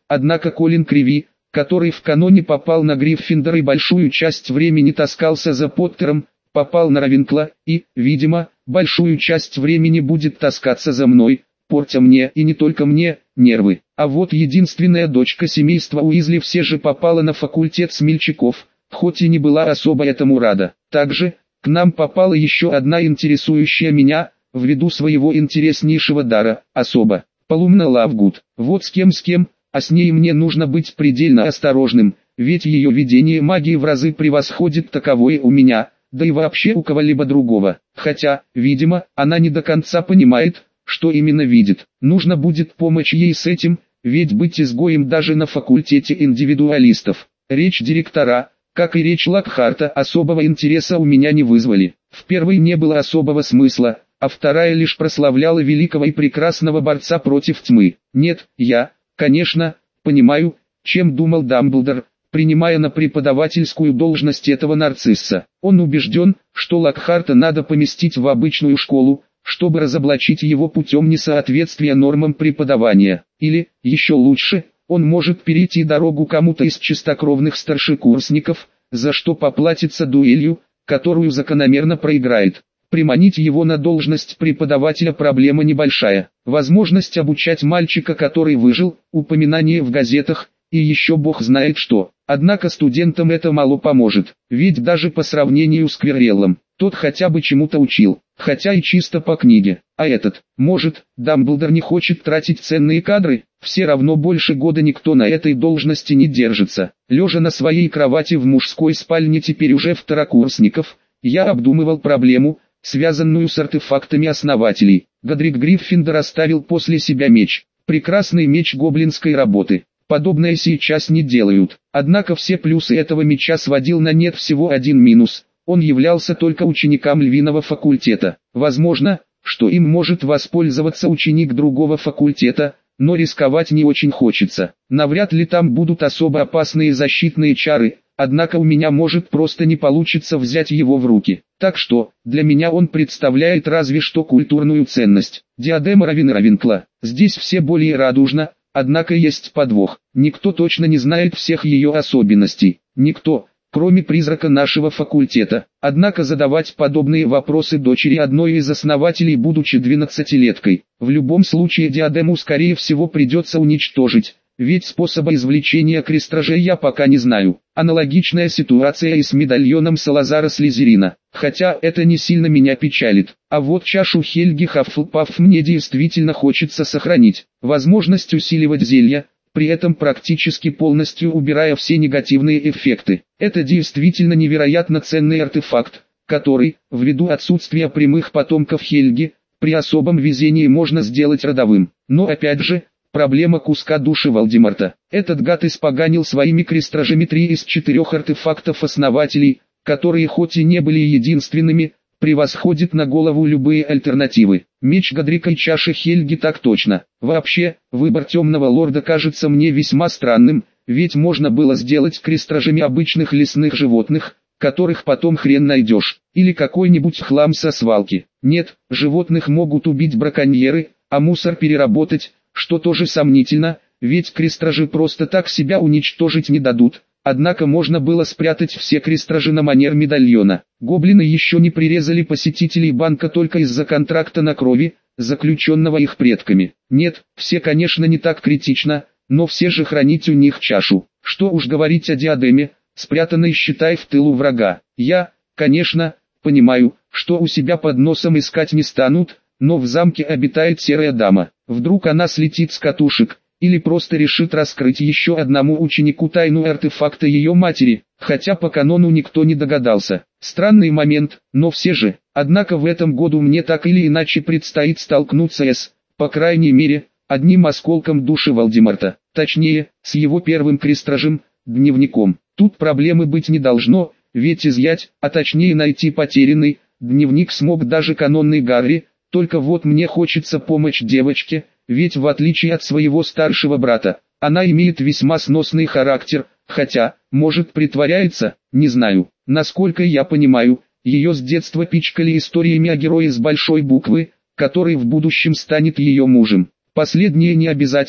Speaker 1: однако Колин Криви, который в каноне попал на Гриффиндор и большую часть времени таскался за Поттером, попал на Равенкла и, видимо, большую часть времени будет таскаться за мной, портя мне и не только мне нервы. А вот единственная дочка семейства Уизли все же попала на факультет смельчаков, хоть и не была особо этому рада. Также, к нам попала еще одна интересующая меня, ввиду своего интереснейшего дара, особа. Полумна Лавгуд. Вот с кем, а с ней мне нужно быть предельно осторожным, ведь ее видение магии в разы превосходит таковое у меня, да и вообще у кого-либо другого. Хотя, видимо, она не до конца понимает, что именно видит. Нужно будет помочь ей с этим, ведь быть изгоем даже на факультете индивидуалистов. Речь директора, как и речь Локхарта, особого интереса у меня не вызвали. В первой не было особого смысла, а вторая лишь прославляла великого и прекрасного борца против тьмы. Нет, я, конечно, понимаю, чем думал Дамблдор, принимая на преподавательскую должность этого нарцисса. Он убежден, что Локхарта надо поместить в обычную школу, чтобы разоблачить его путем несоответствия нормам преподавания. Или, еще лучше, он может перейти дорогу кому-то из чистокровных старшекурсников, за что поплатится дуэлью, которую закономерно проиграет. Приманить его на должность преподавателя проблема небольшая. Возможность обучать мальчика, который выжил, упоминание в газетах, и еще бог знает что. Однако студентам это мало поможет, ведь даже по сравнению с Квирреллом, тот хотя бы чему-то учил, хотя и чисто по книге. А этот, может, Дамблдор не хочет тратить ценные кадры, все равно больше года никто на этой должности не держится. Лежа на своей кровати в мужской спальне теперь уже второкурсников, я обдумывал проблему, связанную с артефактами основателей. Годрик Гриффиндор оставил после себя меч, прекрасный меч гоблинской работы. Подобное сейчас не делают. Однако все плюсы этого меча сводил на нет всего один минус. Он являлся только ученикам львиного факультета. Возможно, что им может воспользоваться ученик другого факультета, но рисковать не очень хочется. Навряд ли там будут особо опасные защитные чары, однако у меня может просто не получиться взять его в руки. Так что, для меня он представляет разве что культурную ценность. Диадема Равенкла. Здесь все более радужно, однако есть подвох. Никто точно не знает всех ее особенностей. Никто, кроме призрака нашего факультета. Однако задавать подобные вопросы дочери одной из основателей, будучи 12-леткой, в любом случае диадему скорее всего придется уничтожить, ведь способа извлечения крестражей я пока не знаю. Аналогичная ситуация и с медальоном Салазара Слизерина, хотя это не сильно меня печалит. А вот чашу Хельги Хаффлпаф мне действительно хочется сохранить. Возможность усиливать зелья, при этом практически полностью убирая все негативные эффекты. Это действительно невероятно ценный артефакт, который, ввиду отсутствия прямых потомков Хельги, при особом везении можно сделать родовым. Но опять же, проблема куска души Волдеморта. Этот гад испоганил своими крестражами 3 из 4 артефактов основателей, которые хоть и не были единственными, превосходит на голову любые альтернативы. Меч Годрика и чаша Хельги так точно. Вообще, выбор темного лорда кажется мне весьма странным, ведь можно было сделать крестражами обычных лесных животных, которых потом хрен найдешь, или какой-нибудь хлам со свалки. Нет, животных могут убить браконьеры, а мусор переработать, что тоже сомнительно, ведь крестражи просто так себя уничтожить не дадут. Однако можно было спрятать все крестражи на манер медальона. Гоблины еще не прирезали посетителей банка только из-за контракта на крови, заключенного их предками. Нет, все конечно не так критично, но все же хранить у них чашу. Что уж говорить о диадеме, спрятанной считай в тылу врага. Я, конечно, понимаю, что у себя под носом искать не станут, но в замке обитает серая дама. Вдруг она слетит с катушек, или просто решит раскрыть еще одному ученику тайну артефакта ее матери, хотя по канону никто не догадался. Странный момент, но все же. Однако в этом году мне так или иначе предстоит столкнуться с, по крайней мере, одним осколком души Волдеморта, точнее, с его первым крестражем, дневником. Тут проблемы быть не должно, ведь изъять, а точнее найти потерянный, дневник смог даже канонный Гарри, только вот мне хочется помочь девочке, ведь в отличие от своего старшего брата, она имеет весьма сносный характер, хотя, может притворяется, не знаю. Насколько я понимаю, ее с детства пичкали историями о герое с большой буквы, который в будущем станет ее мужем. Последнее не обязательно,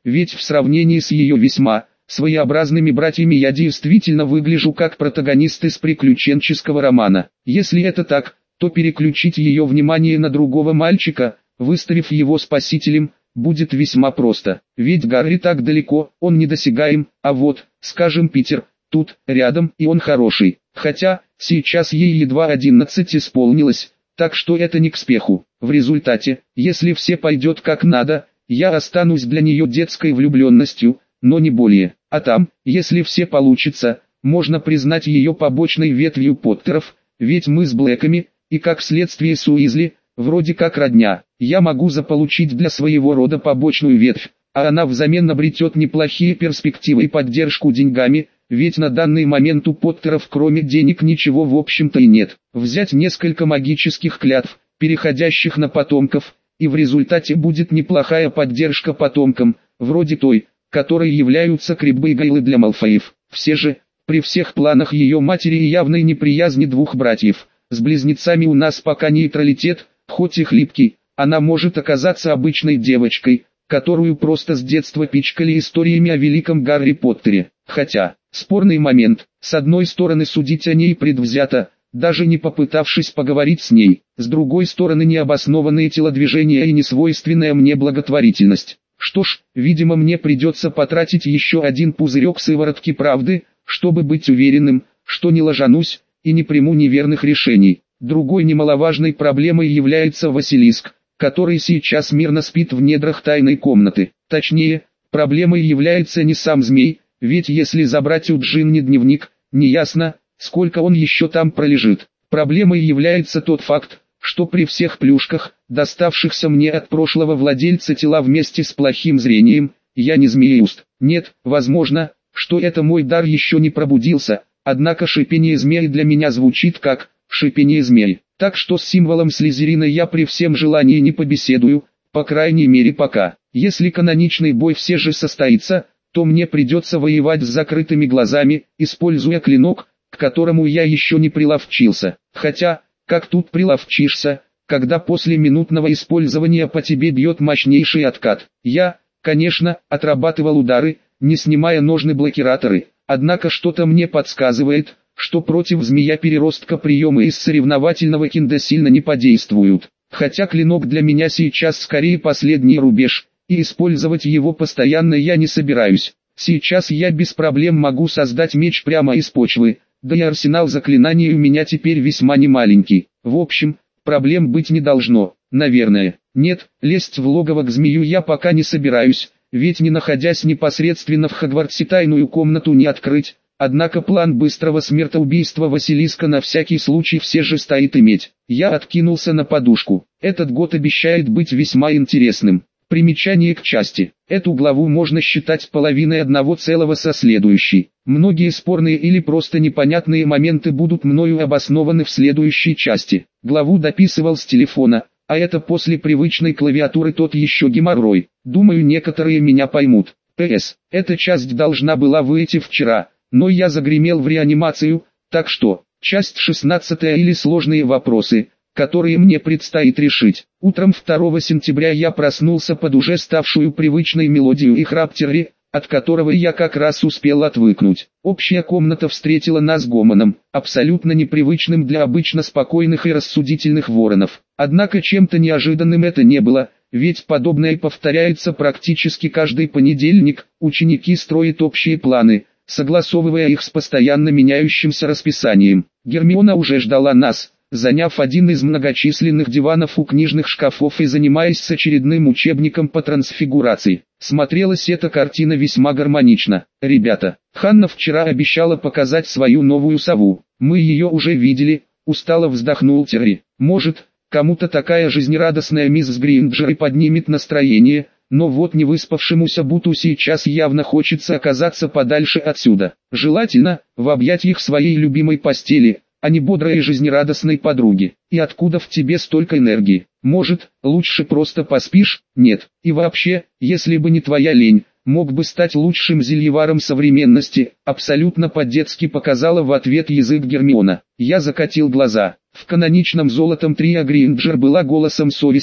Speaker 1: ведь в сравнении с ее весьма своеобразными братьями я действительно выгляжу как протагонист из приключенческого романа. Если это так, то переключить ее внимание на другого мальчика, выставив его спасителем, будет весьма просто. Ведь Гарри так далеко, он недосягаем, а вот, скажем, Питер, тут, рядом, и он хороший. Хотя, сейчас ей едва 11 исполнилось, так что это не к спеху. В результате, если все пойдет как надо, я останусь для нее детской влюбленностью, но не более. А там, если все получится, можно признать ее побочной ветвью Поттеров, ведь мы с Блэками, и как следствие с Уизли, вроде как родня. Я могу заполучить для своего рода побочную ветвь, а она взамен обретет неплохие перспективы и поддержку деньгами, ведь на данный момент у Поттеров кроме денег ничего в общем-то и нет. Взять несколько магических клятв, переходящих на потомков, и в результате будет неплохая поддержка потомкам, вроде той, которые являются Криббой и Гейлой для Малфоев. Все же, при всех планах ее матери и явной неприязни двух братьев, с близнецами у нас пока нейтралитет, хоть и хлипкий, она может оказаться обычной девочкой, которую просто с детства пичкали историями о великом Гарри Поттере. Хотя, спорный момент, с одной стороны судить о ней предвзято, даже не попытавшись поговорить с ней, с другой стороны необоснованные телодвижения и несвойственная мне благотворительность. Что ж, видимо мне придется потратить еще один пузырек сыворотки правды, чтобы быть уверенным, что не ложанусь, и не приму неверных решений. Другой немаловажной проблемой является Василиск, который сейчас мирно спит в недрах тайной комнаты. Точнее, проблемой является не сам змей, ведь если забрать у Джинни дневник, неясно, сколько он еще там пролежит. Проблемой является тот факт, что при всех плюшках, доставшихся мне от прошлого владельца тела вместе с плохим зрением, я не змееуст. Нет, возможно, что это мой дар еще не пробудился, однако шипение змеи для меня звучит как шипение змеи. Так что с символом Слизерина я при всем желании не побеседую, по крайней мере пока. Если каноничный бой все же состоится, то мне придется воевать с закрытыми глазами, используя клинок, к которому я еще не приловчился. Хотя, как тут приловчишься, когда после минутного использования по тебе бьет мощнейший откат. Я, конечно, отрабатывал удары, не снимая ножны-блокираторы, однако что-то мне подсказывает, что против змея-переростка приемы из соревновательного кинда сильно не подействуют. Хотя клинок для меня сейчас скорее последний рубеж, и использовать его постоянно я не собираюсь. Сейчас я без проблем могу создать меч прямо из почвы, да и арсенал заклинаний у меня теперь весьма немаленький. В общем, проблем быть не должно, наверное. Нет, лезть в логово к змею я пока не собираюсь, ведь не находясь непосредственно в Хогвартсе тайную комнату не открыть. Однако план быстрого смертоубийства Василиска на всякий случай все же стоит иметь. Я откинулся на подушку. Этот год обещает быть весьма интересным. Примечание к части. Эту главу можно считать половиной одного целого со следующей. Многие спорные или просто непонятные моменты будут мною обоснованы в следующей части. Главу дописывал с телефона, а это после привычной клавиатуры тот еще геморрой. Думаю, некоторые меня поймут. П.С. Эта часть должна была выйти вчера, но я загремел в реанимацию, так что, часть 16 или сложные вопросы, которые мне предстоит решить. Утром 2 сентября я проснулся под уже ставшую привычной мелодию и храп Терри, от которого я как раз успел отвыкнуть. Общая комната встретила нас гомоном, абсолютно непривычным для обычно спокойных и рассудительных воронов. Однако чем-то неожиданным это не было, ведь подобное повторяется практически каждый понедельник, ученики строят общие планы, согласовывая их с постоянно меняющимся расписанием. Гермиона уже ждала нас, заняв один из многочисленных диванов у книжных шкафов и занимаясь с очередным учебником по трансфигурации. Смотрелась эта картина весьма гармонично. «Ребята, Ханна вчера обещала показать свою новую сову. Мы ее уже видели», — устало вздохнул Терри. «Может, кому-то такая жизнерадостная мисс Гринджер и поднимет настроение, но вот невыспавшемуся Буту сейчас явно хочется оказаться подальше отсюда. Желательно, в объятиях своей любимой постели, а не бодрой и жизнерадостной подруги. И откуда в тебе столько энергии? Может, лучше просто поспишь? Нет. И вообще, если бы не твоя лень, мог бы стать лучшим зельеваром современности», абсолютно по-детски показала в ответ язык Гермиона. Я закатил глаза. В каноничном золотом трио Гринджер была голосом совести,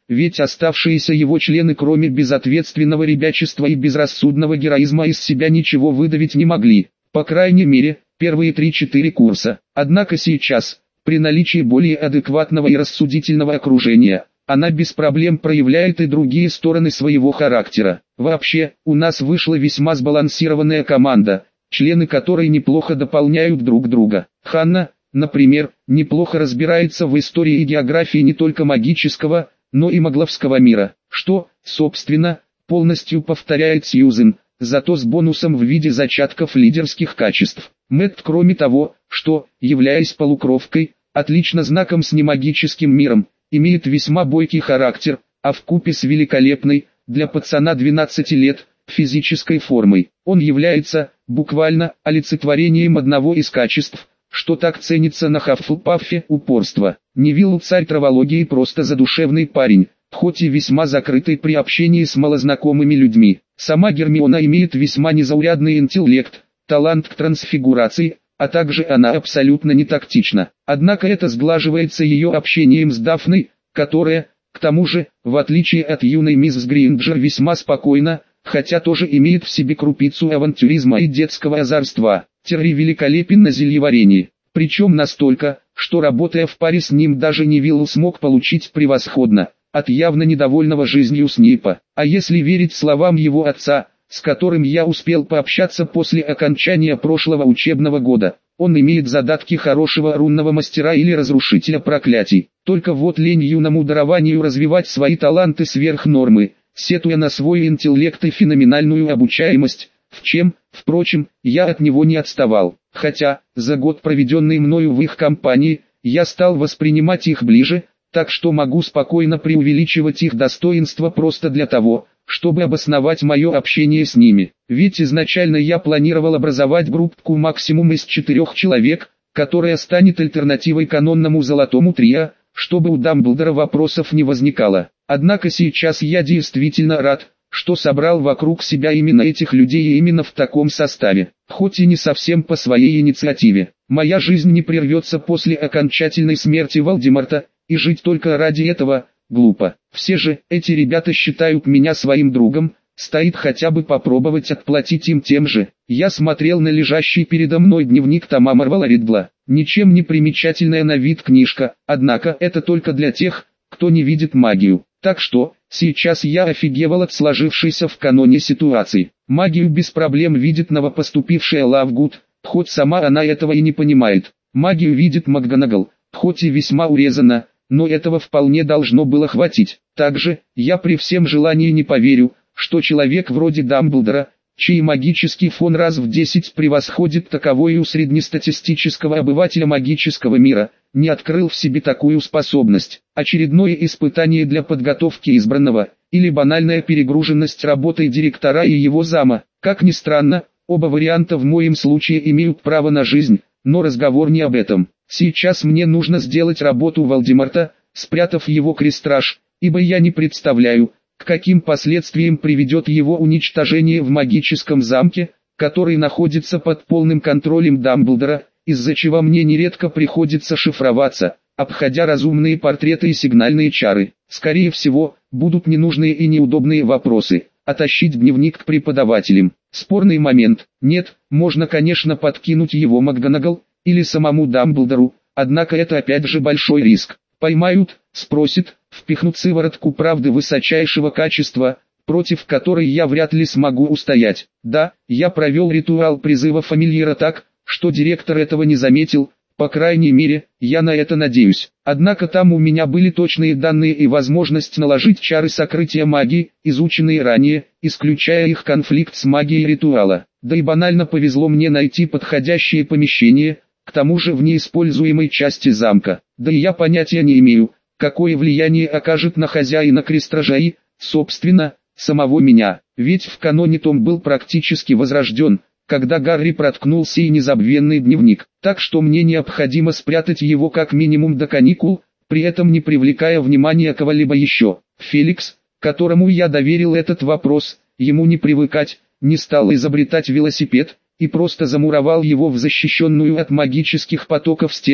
Speaker 1: ведь оставшиеся его члены кроме безответственного ребячества и безрассудного героизма из себя ничего выдавить не могли, по крайней мере, первые 3-4 курса. Однако сейчас, при наличии более адекватного и рассудительного окружения, она без проблем проявляет и другие стороны своего характера. Вообще, у нас вышла весьма сбалансированная команда, члены которой неплохо дополняют друг друга. Ханна, например, неплохо разбирается в истории и географии не только магического, но и магловского мира, что, собственно, полностью повторяет Сьюзен, зато с бонусом в виде зачатков лидерских качеств. Мэтт, кроме того, что, являясь полукровкой, отлично знаком с немагическим миром, имеет весьма бойкий характер, а вкупе с великолепной, для пацана 12 лет, физической формой. Он является, буквально, олицетворением одного из качеств, что так ценится на Хаффлпаффе, упорство. Невилл царь травологии просто задушевный парень, хоть и весьма закрытый при общении с малознакомыми людьми. Сама Гермиона имеет весьма незаурядный интеллект, талант к трансфигурации, а также она абсолютно не тактична. Однако это сглаживается ее общением с Дафной, которая, к тому же, в отличие от юной мисс Гринджер весьма спокойна, хотя тоже имеет в себе крупицу авантюризма и детского озорства. Терри великолепен на зельеварении, причем настолько, что работая в паре с ним даже Невилл смог получить превосходно, от явно недовольного жизнью Снейпа. А если верить словам его отца, с которым я успел пообщаться после окончания прошлого учебного года, он имеет задатки хорошего рунного мастера или разрушителя проклятий. Только вот лень юному дарованию развивать свои таланты сверх нормы, сетуя на свой интеллект и феноменальную обучаемость, в чем, впрочем, я от него не отставал. Хотя, за год проведенный мною в их компании, я стал воспринимать их ближе, так что могу спокойно преувеличивать их достоинства просто для того, чтобы обосновать мое общение с ними. Ведь изначально я планировал образовать группку максимум из 4 человек, которая станет альтернативой канонному золотому трио, чтобы у Дамблдора вопросов не возникало. Однако сейчас я действительно рад, что собрал вокруг себя именно этих людей и именно в таком составе, хоть и не совсем по своей инициативе. Моя жизнь не прервется после окончательной смерти Волдеморта, и жить только ради этого глупо. Все же эти ребята считают меня своим другом, стоит хотя бы попробовать отплатить им тем же. Я смотрел на лежащий передо мной дневник Тома Марвела Ридла, ничем не примечательная на вид книжка, однако это только для тех, кто не видит магию. Так что, сейчас я офигевал от сложившейся в каноне ситуации. Магию без проблем видит новопоступившая Лавгуд, хоть сама она этого и не понимает. Магию видит МакГонагал, хоть и весьма урезана, но этого вполне должно было хватить. Также, я при всем желании не поверю, что человек вроде Дамблдора, чей магический фон раз в 10 превосходит таковой у среднестатистического обывателя магического мира, не открыл в себе такую способность. Очередное испытание для подготовки избранного, или банальная перегруженность работой директора и его зама. Как ни странно, оба варианта в моем случае имеют право на жизнь, но разговор не об этом. Сейчас мне нужно сделать работу Волдеморта, спрятав его крестраж, ибо я не представляю, к каким последствиям приведет его уничтожение в магическом замке, который находится под полным контролем Дамблдора, из-за чего мне нередко приходится шифроваться, обходя разумные портреты и сигнальные чары. Скорее всего, будут ненужные и неудобные вопросы, а тащить дневник к преподавателям. Спорный момент. Нет, можно конечно подкинуть его МакГонагал, или самому Дамблдору, однако это опять же большой риск. Поймают, спросят, впихнут сыворотку правды высочайшего качества, против которой я вряд ли смогу устоять. Да, я провел ритуал призыва фамильяра так, что директор этого не заметил, по крайней мере, я на это надеюсь. Однако там у меня были точные данные и возможность наложить чары сокрытия магии, изученные ранее, исключая их конфликт с магией ритуала. Да и банально повезло мне найти подходящее помещение, к тому же в неиспользуемой части замка. Да и я понятия не имею, какое влияние окажет на хозяина крестража и, собственно, самого меня. Ведь в каноне том был практически возрожден, когда Гарри проткнул сей незабвенный дневник. Так что мне необходимо спрятать его как минимум до каникул, при этом не привлекая внимания кого-либо еще. Феликс, которому я доверил этот вопрос, ему не привыкать, не стал изобретать велосипед, и просто замуровал его в защищенную от магических потоков стену,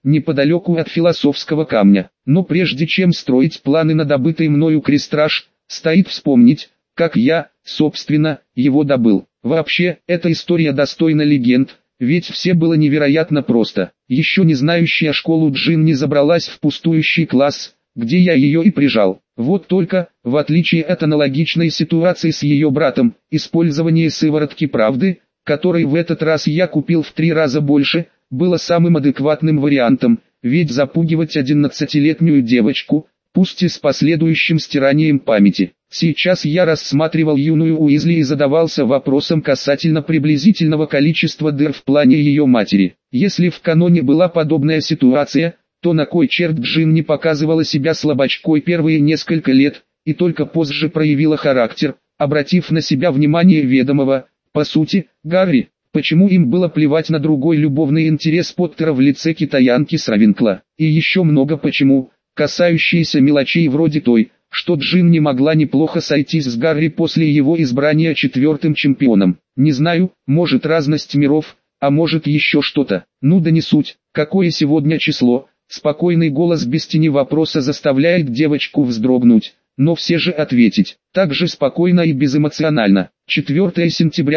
Speaker 1: неподалеку от философского камня. Но прежде чем строить планы на добытый мною крестраж, стоит вспомнить, как я, собственно, его добыл. Вообще, эта история достойна легенд, ведь все было невероятно просто. Еще не знающая школу Джин не забралась в пустующий класс, где я ее и прижал. Вот только, в отличие от аналогичной ситуации с ее братом, использование сыворотки правды, которой в этот раз я купил в 3 раза больше, было самым адекватным вариантом, ведь запугивать 11-летнюю девочку, пусть и с последующим стиранием памяти. Сейчас я рассматривал юную Уизли и задавался вопросом касательно приблизительного количества дыр в плане ее матери. Если в каноне была подобная ситуация, то на кой черт Джин не показывала себя слабачкой первые несколько лет, и только позже проявила характер, обратив на себя внимание ведомого, по сути, Гарри. Почему им было плевать на другой любовный интерес Поттера в лице китаянки с Равенкла? И еще много почему, касающиеся мелочей вроде той, что Джин не могла неплохо сойтись с Гарри после его избрания 4-м чемпионом. Не знаю, может разность миров, а может еще что-то. Ну да не суть, какое сегодня число? Спокойный голос без тени вопроса заставляет девочку вздрогнуть, но все же ответить, так же спокойно и безэмоционально. 4 сентября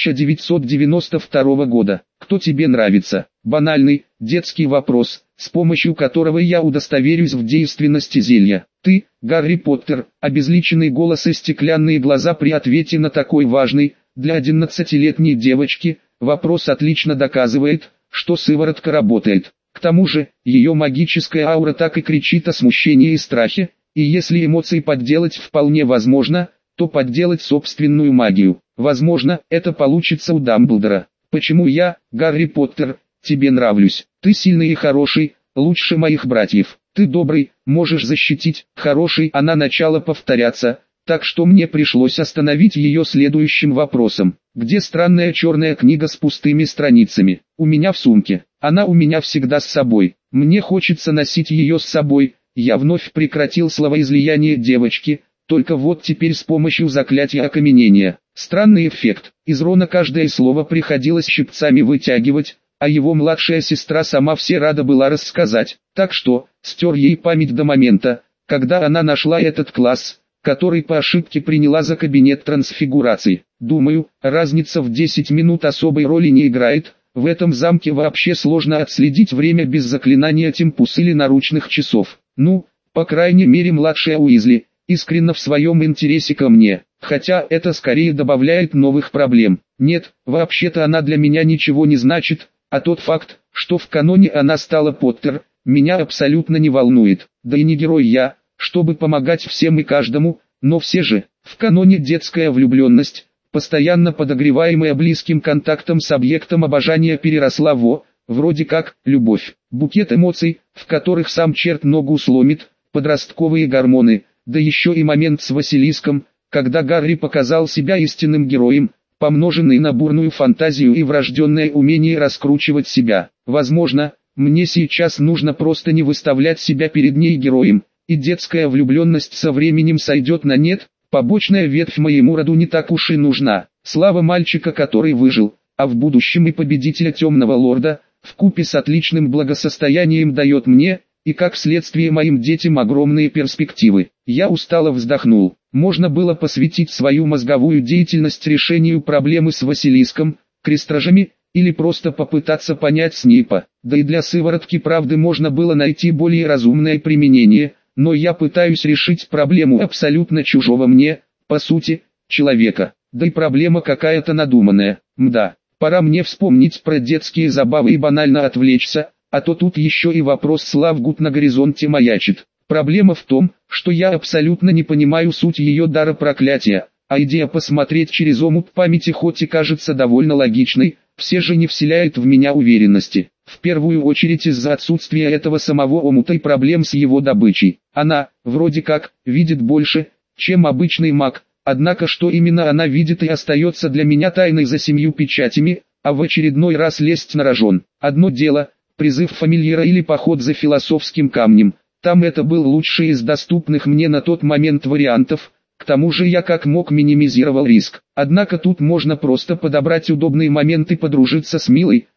Speaker 1: 1992 года. Кто тебе нравится? Банальный, детский вопрос, с помощью которого я удостоверюсь в действенности зелья. Ты, Гарри Поттер, обезличенный голос и стеклянные глаза при ответе на такой важный, для 11-летней девочки, вопрос отлично доказывает, что сыворотка работает. К тому же, ее магическая аура так и кричит о смущении и страхе, и если эмоции подделать вполне возможно, то подделать собственную магию. Возможно, это получится у Дамблдора. Почему я, Гарри Поттер, тебе нравлюсь? Ты сильный и хороший, лучше моих братьев. Ты добрый, можешь защитить, хороший. Она начала повторяться, так что мне пришлось остановить ее следующим вопросом. Где странная черная книга с пустыми страницами? У меня в сумке. Она у меня всегда с собой. Мне хочется носить ее с собой. Я вновь прекратил словоизлияние девочки, только вот теперь с помощью заклятия окаменения. Странный эффект. Из Рона каждое слово приходилось щипцами вытягивать, а его младшая сестра сама все рада была рассказать. Так что, стер ей память до момента, когда она нашла этот класс, который по ошибке приняла за кабинет трансфигурации. Думаю, разница в 10 минут особой роли не играет. В этом замке вообще сложно отследить время без заклинания Темпус или наручных часов. Ну, по крайней мере младшая Уизли, искренне в своем интересе ко мне, хотя это скорее добавляет новых проблем. Нет, вообще-то она для меня ничего не значит, а тот факт, что в каноне она стала Поттер, меня абсолютно не волнует. Да и не герой я, чтобы помогать всем и каждому, но все же, в каноне детская влюбленность, постоянно подогреваемая близким контактом с объектом обожания, переросла в, вроде как, любовь. Букет эмоций, в которых сам черт ногу сломит, подростковые гормоны, да еще и момент с Василиском, когда Гарри показал себя истинным героем, помноженный на бурную фантазию и врожденное умение раскручивать себя. Возможно, мне сейчас нужно просто не выставлять себя перед ней героем, и детская влюбленность со временем сойдет на нет. Побочная ветвь моему роду не так уж и нужна. Слава мальчика, который выжил, а в будущем и победителя Темного Лорда, вкупе с отличным благосостоянием дает мне, и как следствие моим детям, огромные перспективы. Я устало вздохнул. Можно было посвятить свою мозговую деятельность решению проблемы с Василиском, крестражами, или просто попытаться понять Снейпа. Да и для сыворотки правды можно было найти более разумное применение, но я пытаюсь решить проблему абсолютно чужого мне, по сути, человека. Да и проблема какая-то надуманная. Мда, пора мне вспомнить про детские забавы и банально отвлечься, а то тут еще и вопрос Славгут на горизонте маячит. Проблема в том, что я абсолютно не понимаю суть ее дара проклятия, а идея посмотреть через омут памяти хоть и кажется довольно логичной, все же не вселяет в меня уверенности. В первую очередь из-за отсутствия этого самого омута и проблем с его добычей. Она, вроде как, видит больше, чем обычный маг, однако что именно она видит и остается для меня тайной за 7 печатями, а в очередной раз лезть на рожон. Одно дело, призыв фамильяра или поход за философским камнем, там это был лучший из доступных мне на тот момент вариантов, к тому же я как мог минимизировал риск. Однако тут можно просто подобрать удобный момент и подружиться с Милой,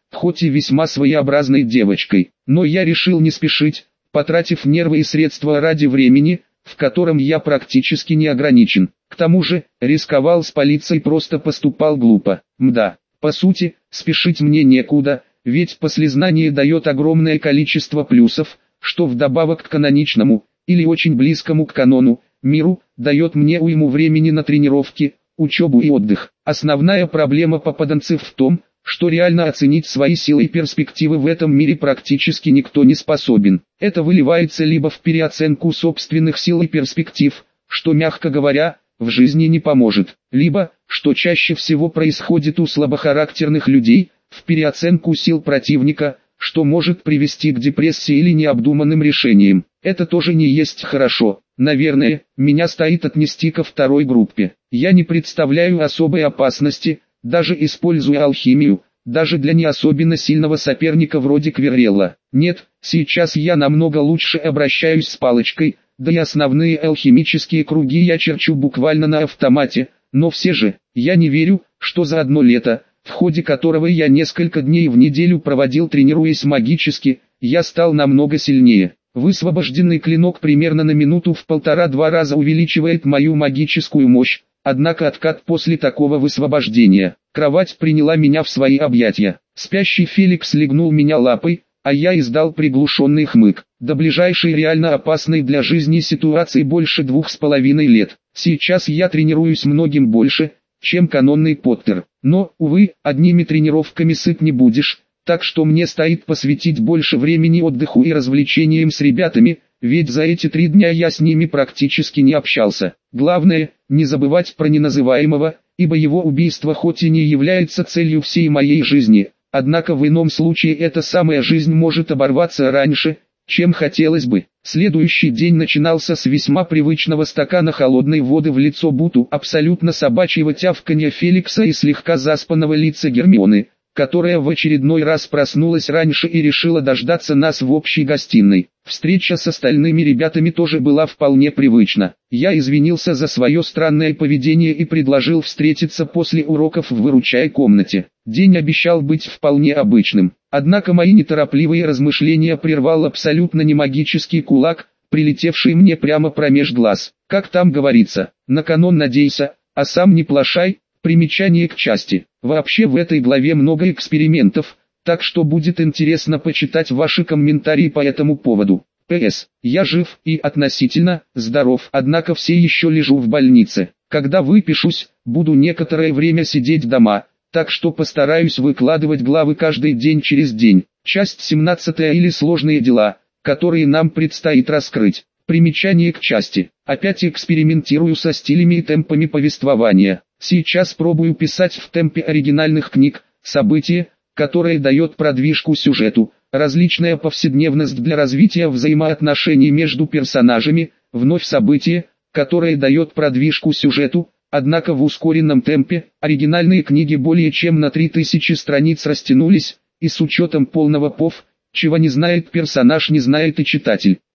Speaker 1: хоть и весьма своеобразной девочкой. Но я решил не спешить, потратив нервы и средства ради времени, в котором я практически не ограничен. К тому же, рисковал с полицией, просто поступал глупо. Мда, по сути, спешить мне некуда, ведь послезнание дает огромное количество плюсов, что вдобавок к каноничному, или очень близкому к канону, миру, дает мне уйму времени на тренировки, учебу и отдых. Основная проблема попаданцев в том, что реально оценить свои силы и перспективы в этом мире практически никто не способен. Это выливается либо в переоценку собственных сил и перспектив, что, мягко говоря, в жизни не поможет, либо, что чаще всего происходит у слабохарактерных людей, в переоценку сил противника, что может привести к депрессии или необдуманным решениям. Это тоже не есть хорошо. Наверное, меня стоит отнести ко второй группе. Я не представляю особой опасности, даже используя алхимию, даже для не особенно сильного соперника вроде Кверрелла. Нет, сейчас я намного лучше обращаюсь с палочкой, да и основные алхимические круги я черчу буквально на автомате, но все же, я не верю, что за одно лето, в ходе которого я несколько дней в неделю проводил тренируясь магически, я стал намного сильнее. Высвобожденный клинок примерно на минуту в 1,5-2 раза увеличивает мою магическую мощь, однако откат после такого высвобождения. Кровать приняла меня в свои объятия. Спящий Феликс легнул меня лапой, а я издал приглушенный хмык. До ближайшей реально опасной для жизни ситуации больше 2,5 лет. Сейчас я тренируюсь многим больше, чем канонный Поттер. Но, увы, одними тренировками сыт не будешь, так что мне стоит посвятить больше времени отдыху и развлечениям с ребятами, ведь за эти 3 дня я с ними практически не общался. Главное, не забывать про неназываемого, ибо его убийство хоть и не является целью всей моей жизни, однако в ином случае эта самая жизнь может оборваться раньше, чем хотелось бы. Следующий день начинался с весьма привычного стакана холодной воды в лицо Буту, абсолютно собачьего тявканья Феликса и слегка заспанного лица Гермионы, которая в очередной раз проснулась раньше и решила дождаться нас в общей гостиной. Встреча с остальными ребятами тоже была вполне привычна. Я извинился за свое странное поведение и предложил встретиться после уроков в выручай комнате. День обещал быть вполне обычным. Однако мои неторопливые размышления прервал абсолютно не магический кулак, прилетевший мне прямо промеж глаз. Как там говорится, на канон надейся, а сам не плашай. Примечание к части. Вообще в этой главе много экспериментов, так что будет интересно почитать ваши комментарии по этому поводу. П.С. Я жив и относительно здоров, однако все еще лежу в больнице. Когда выпишусь, буду некоторое время сидеть дома, так что постараюсь выкладывать главы каждый день через день. Часть 17 или сложные дела, которые нам предстоит раскрыть. Примечание к части. Опять экспериментирую со стилями и темпами повествования. Сейчас пробую писать в темпе оригинальных книг, событие, которое дает продвижку сюжету, различная повседневность для развития взаимоотношений между персонажами, вновь событие, которое дает продвижку сюжету, однако в ускоренном темпе. Оригинальные книги более чем на 3000 страниц растянулись, и с учетом полного ПОВ, чего не знает персонаж, не знает и читатель.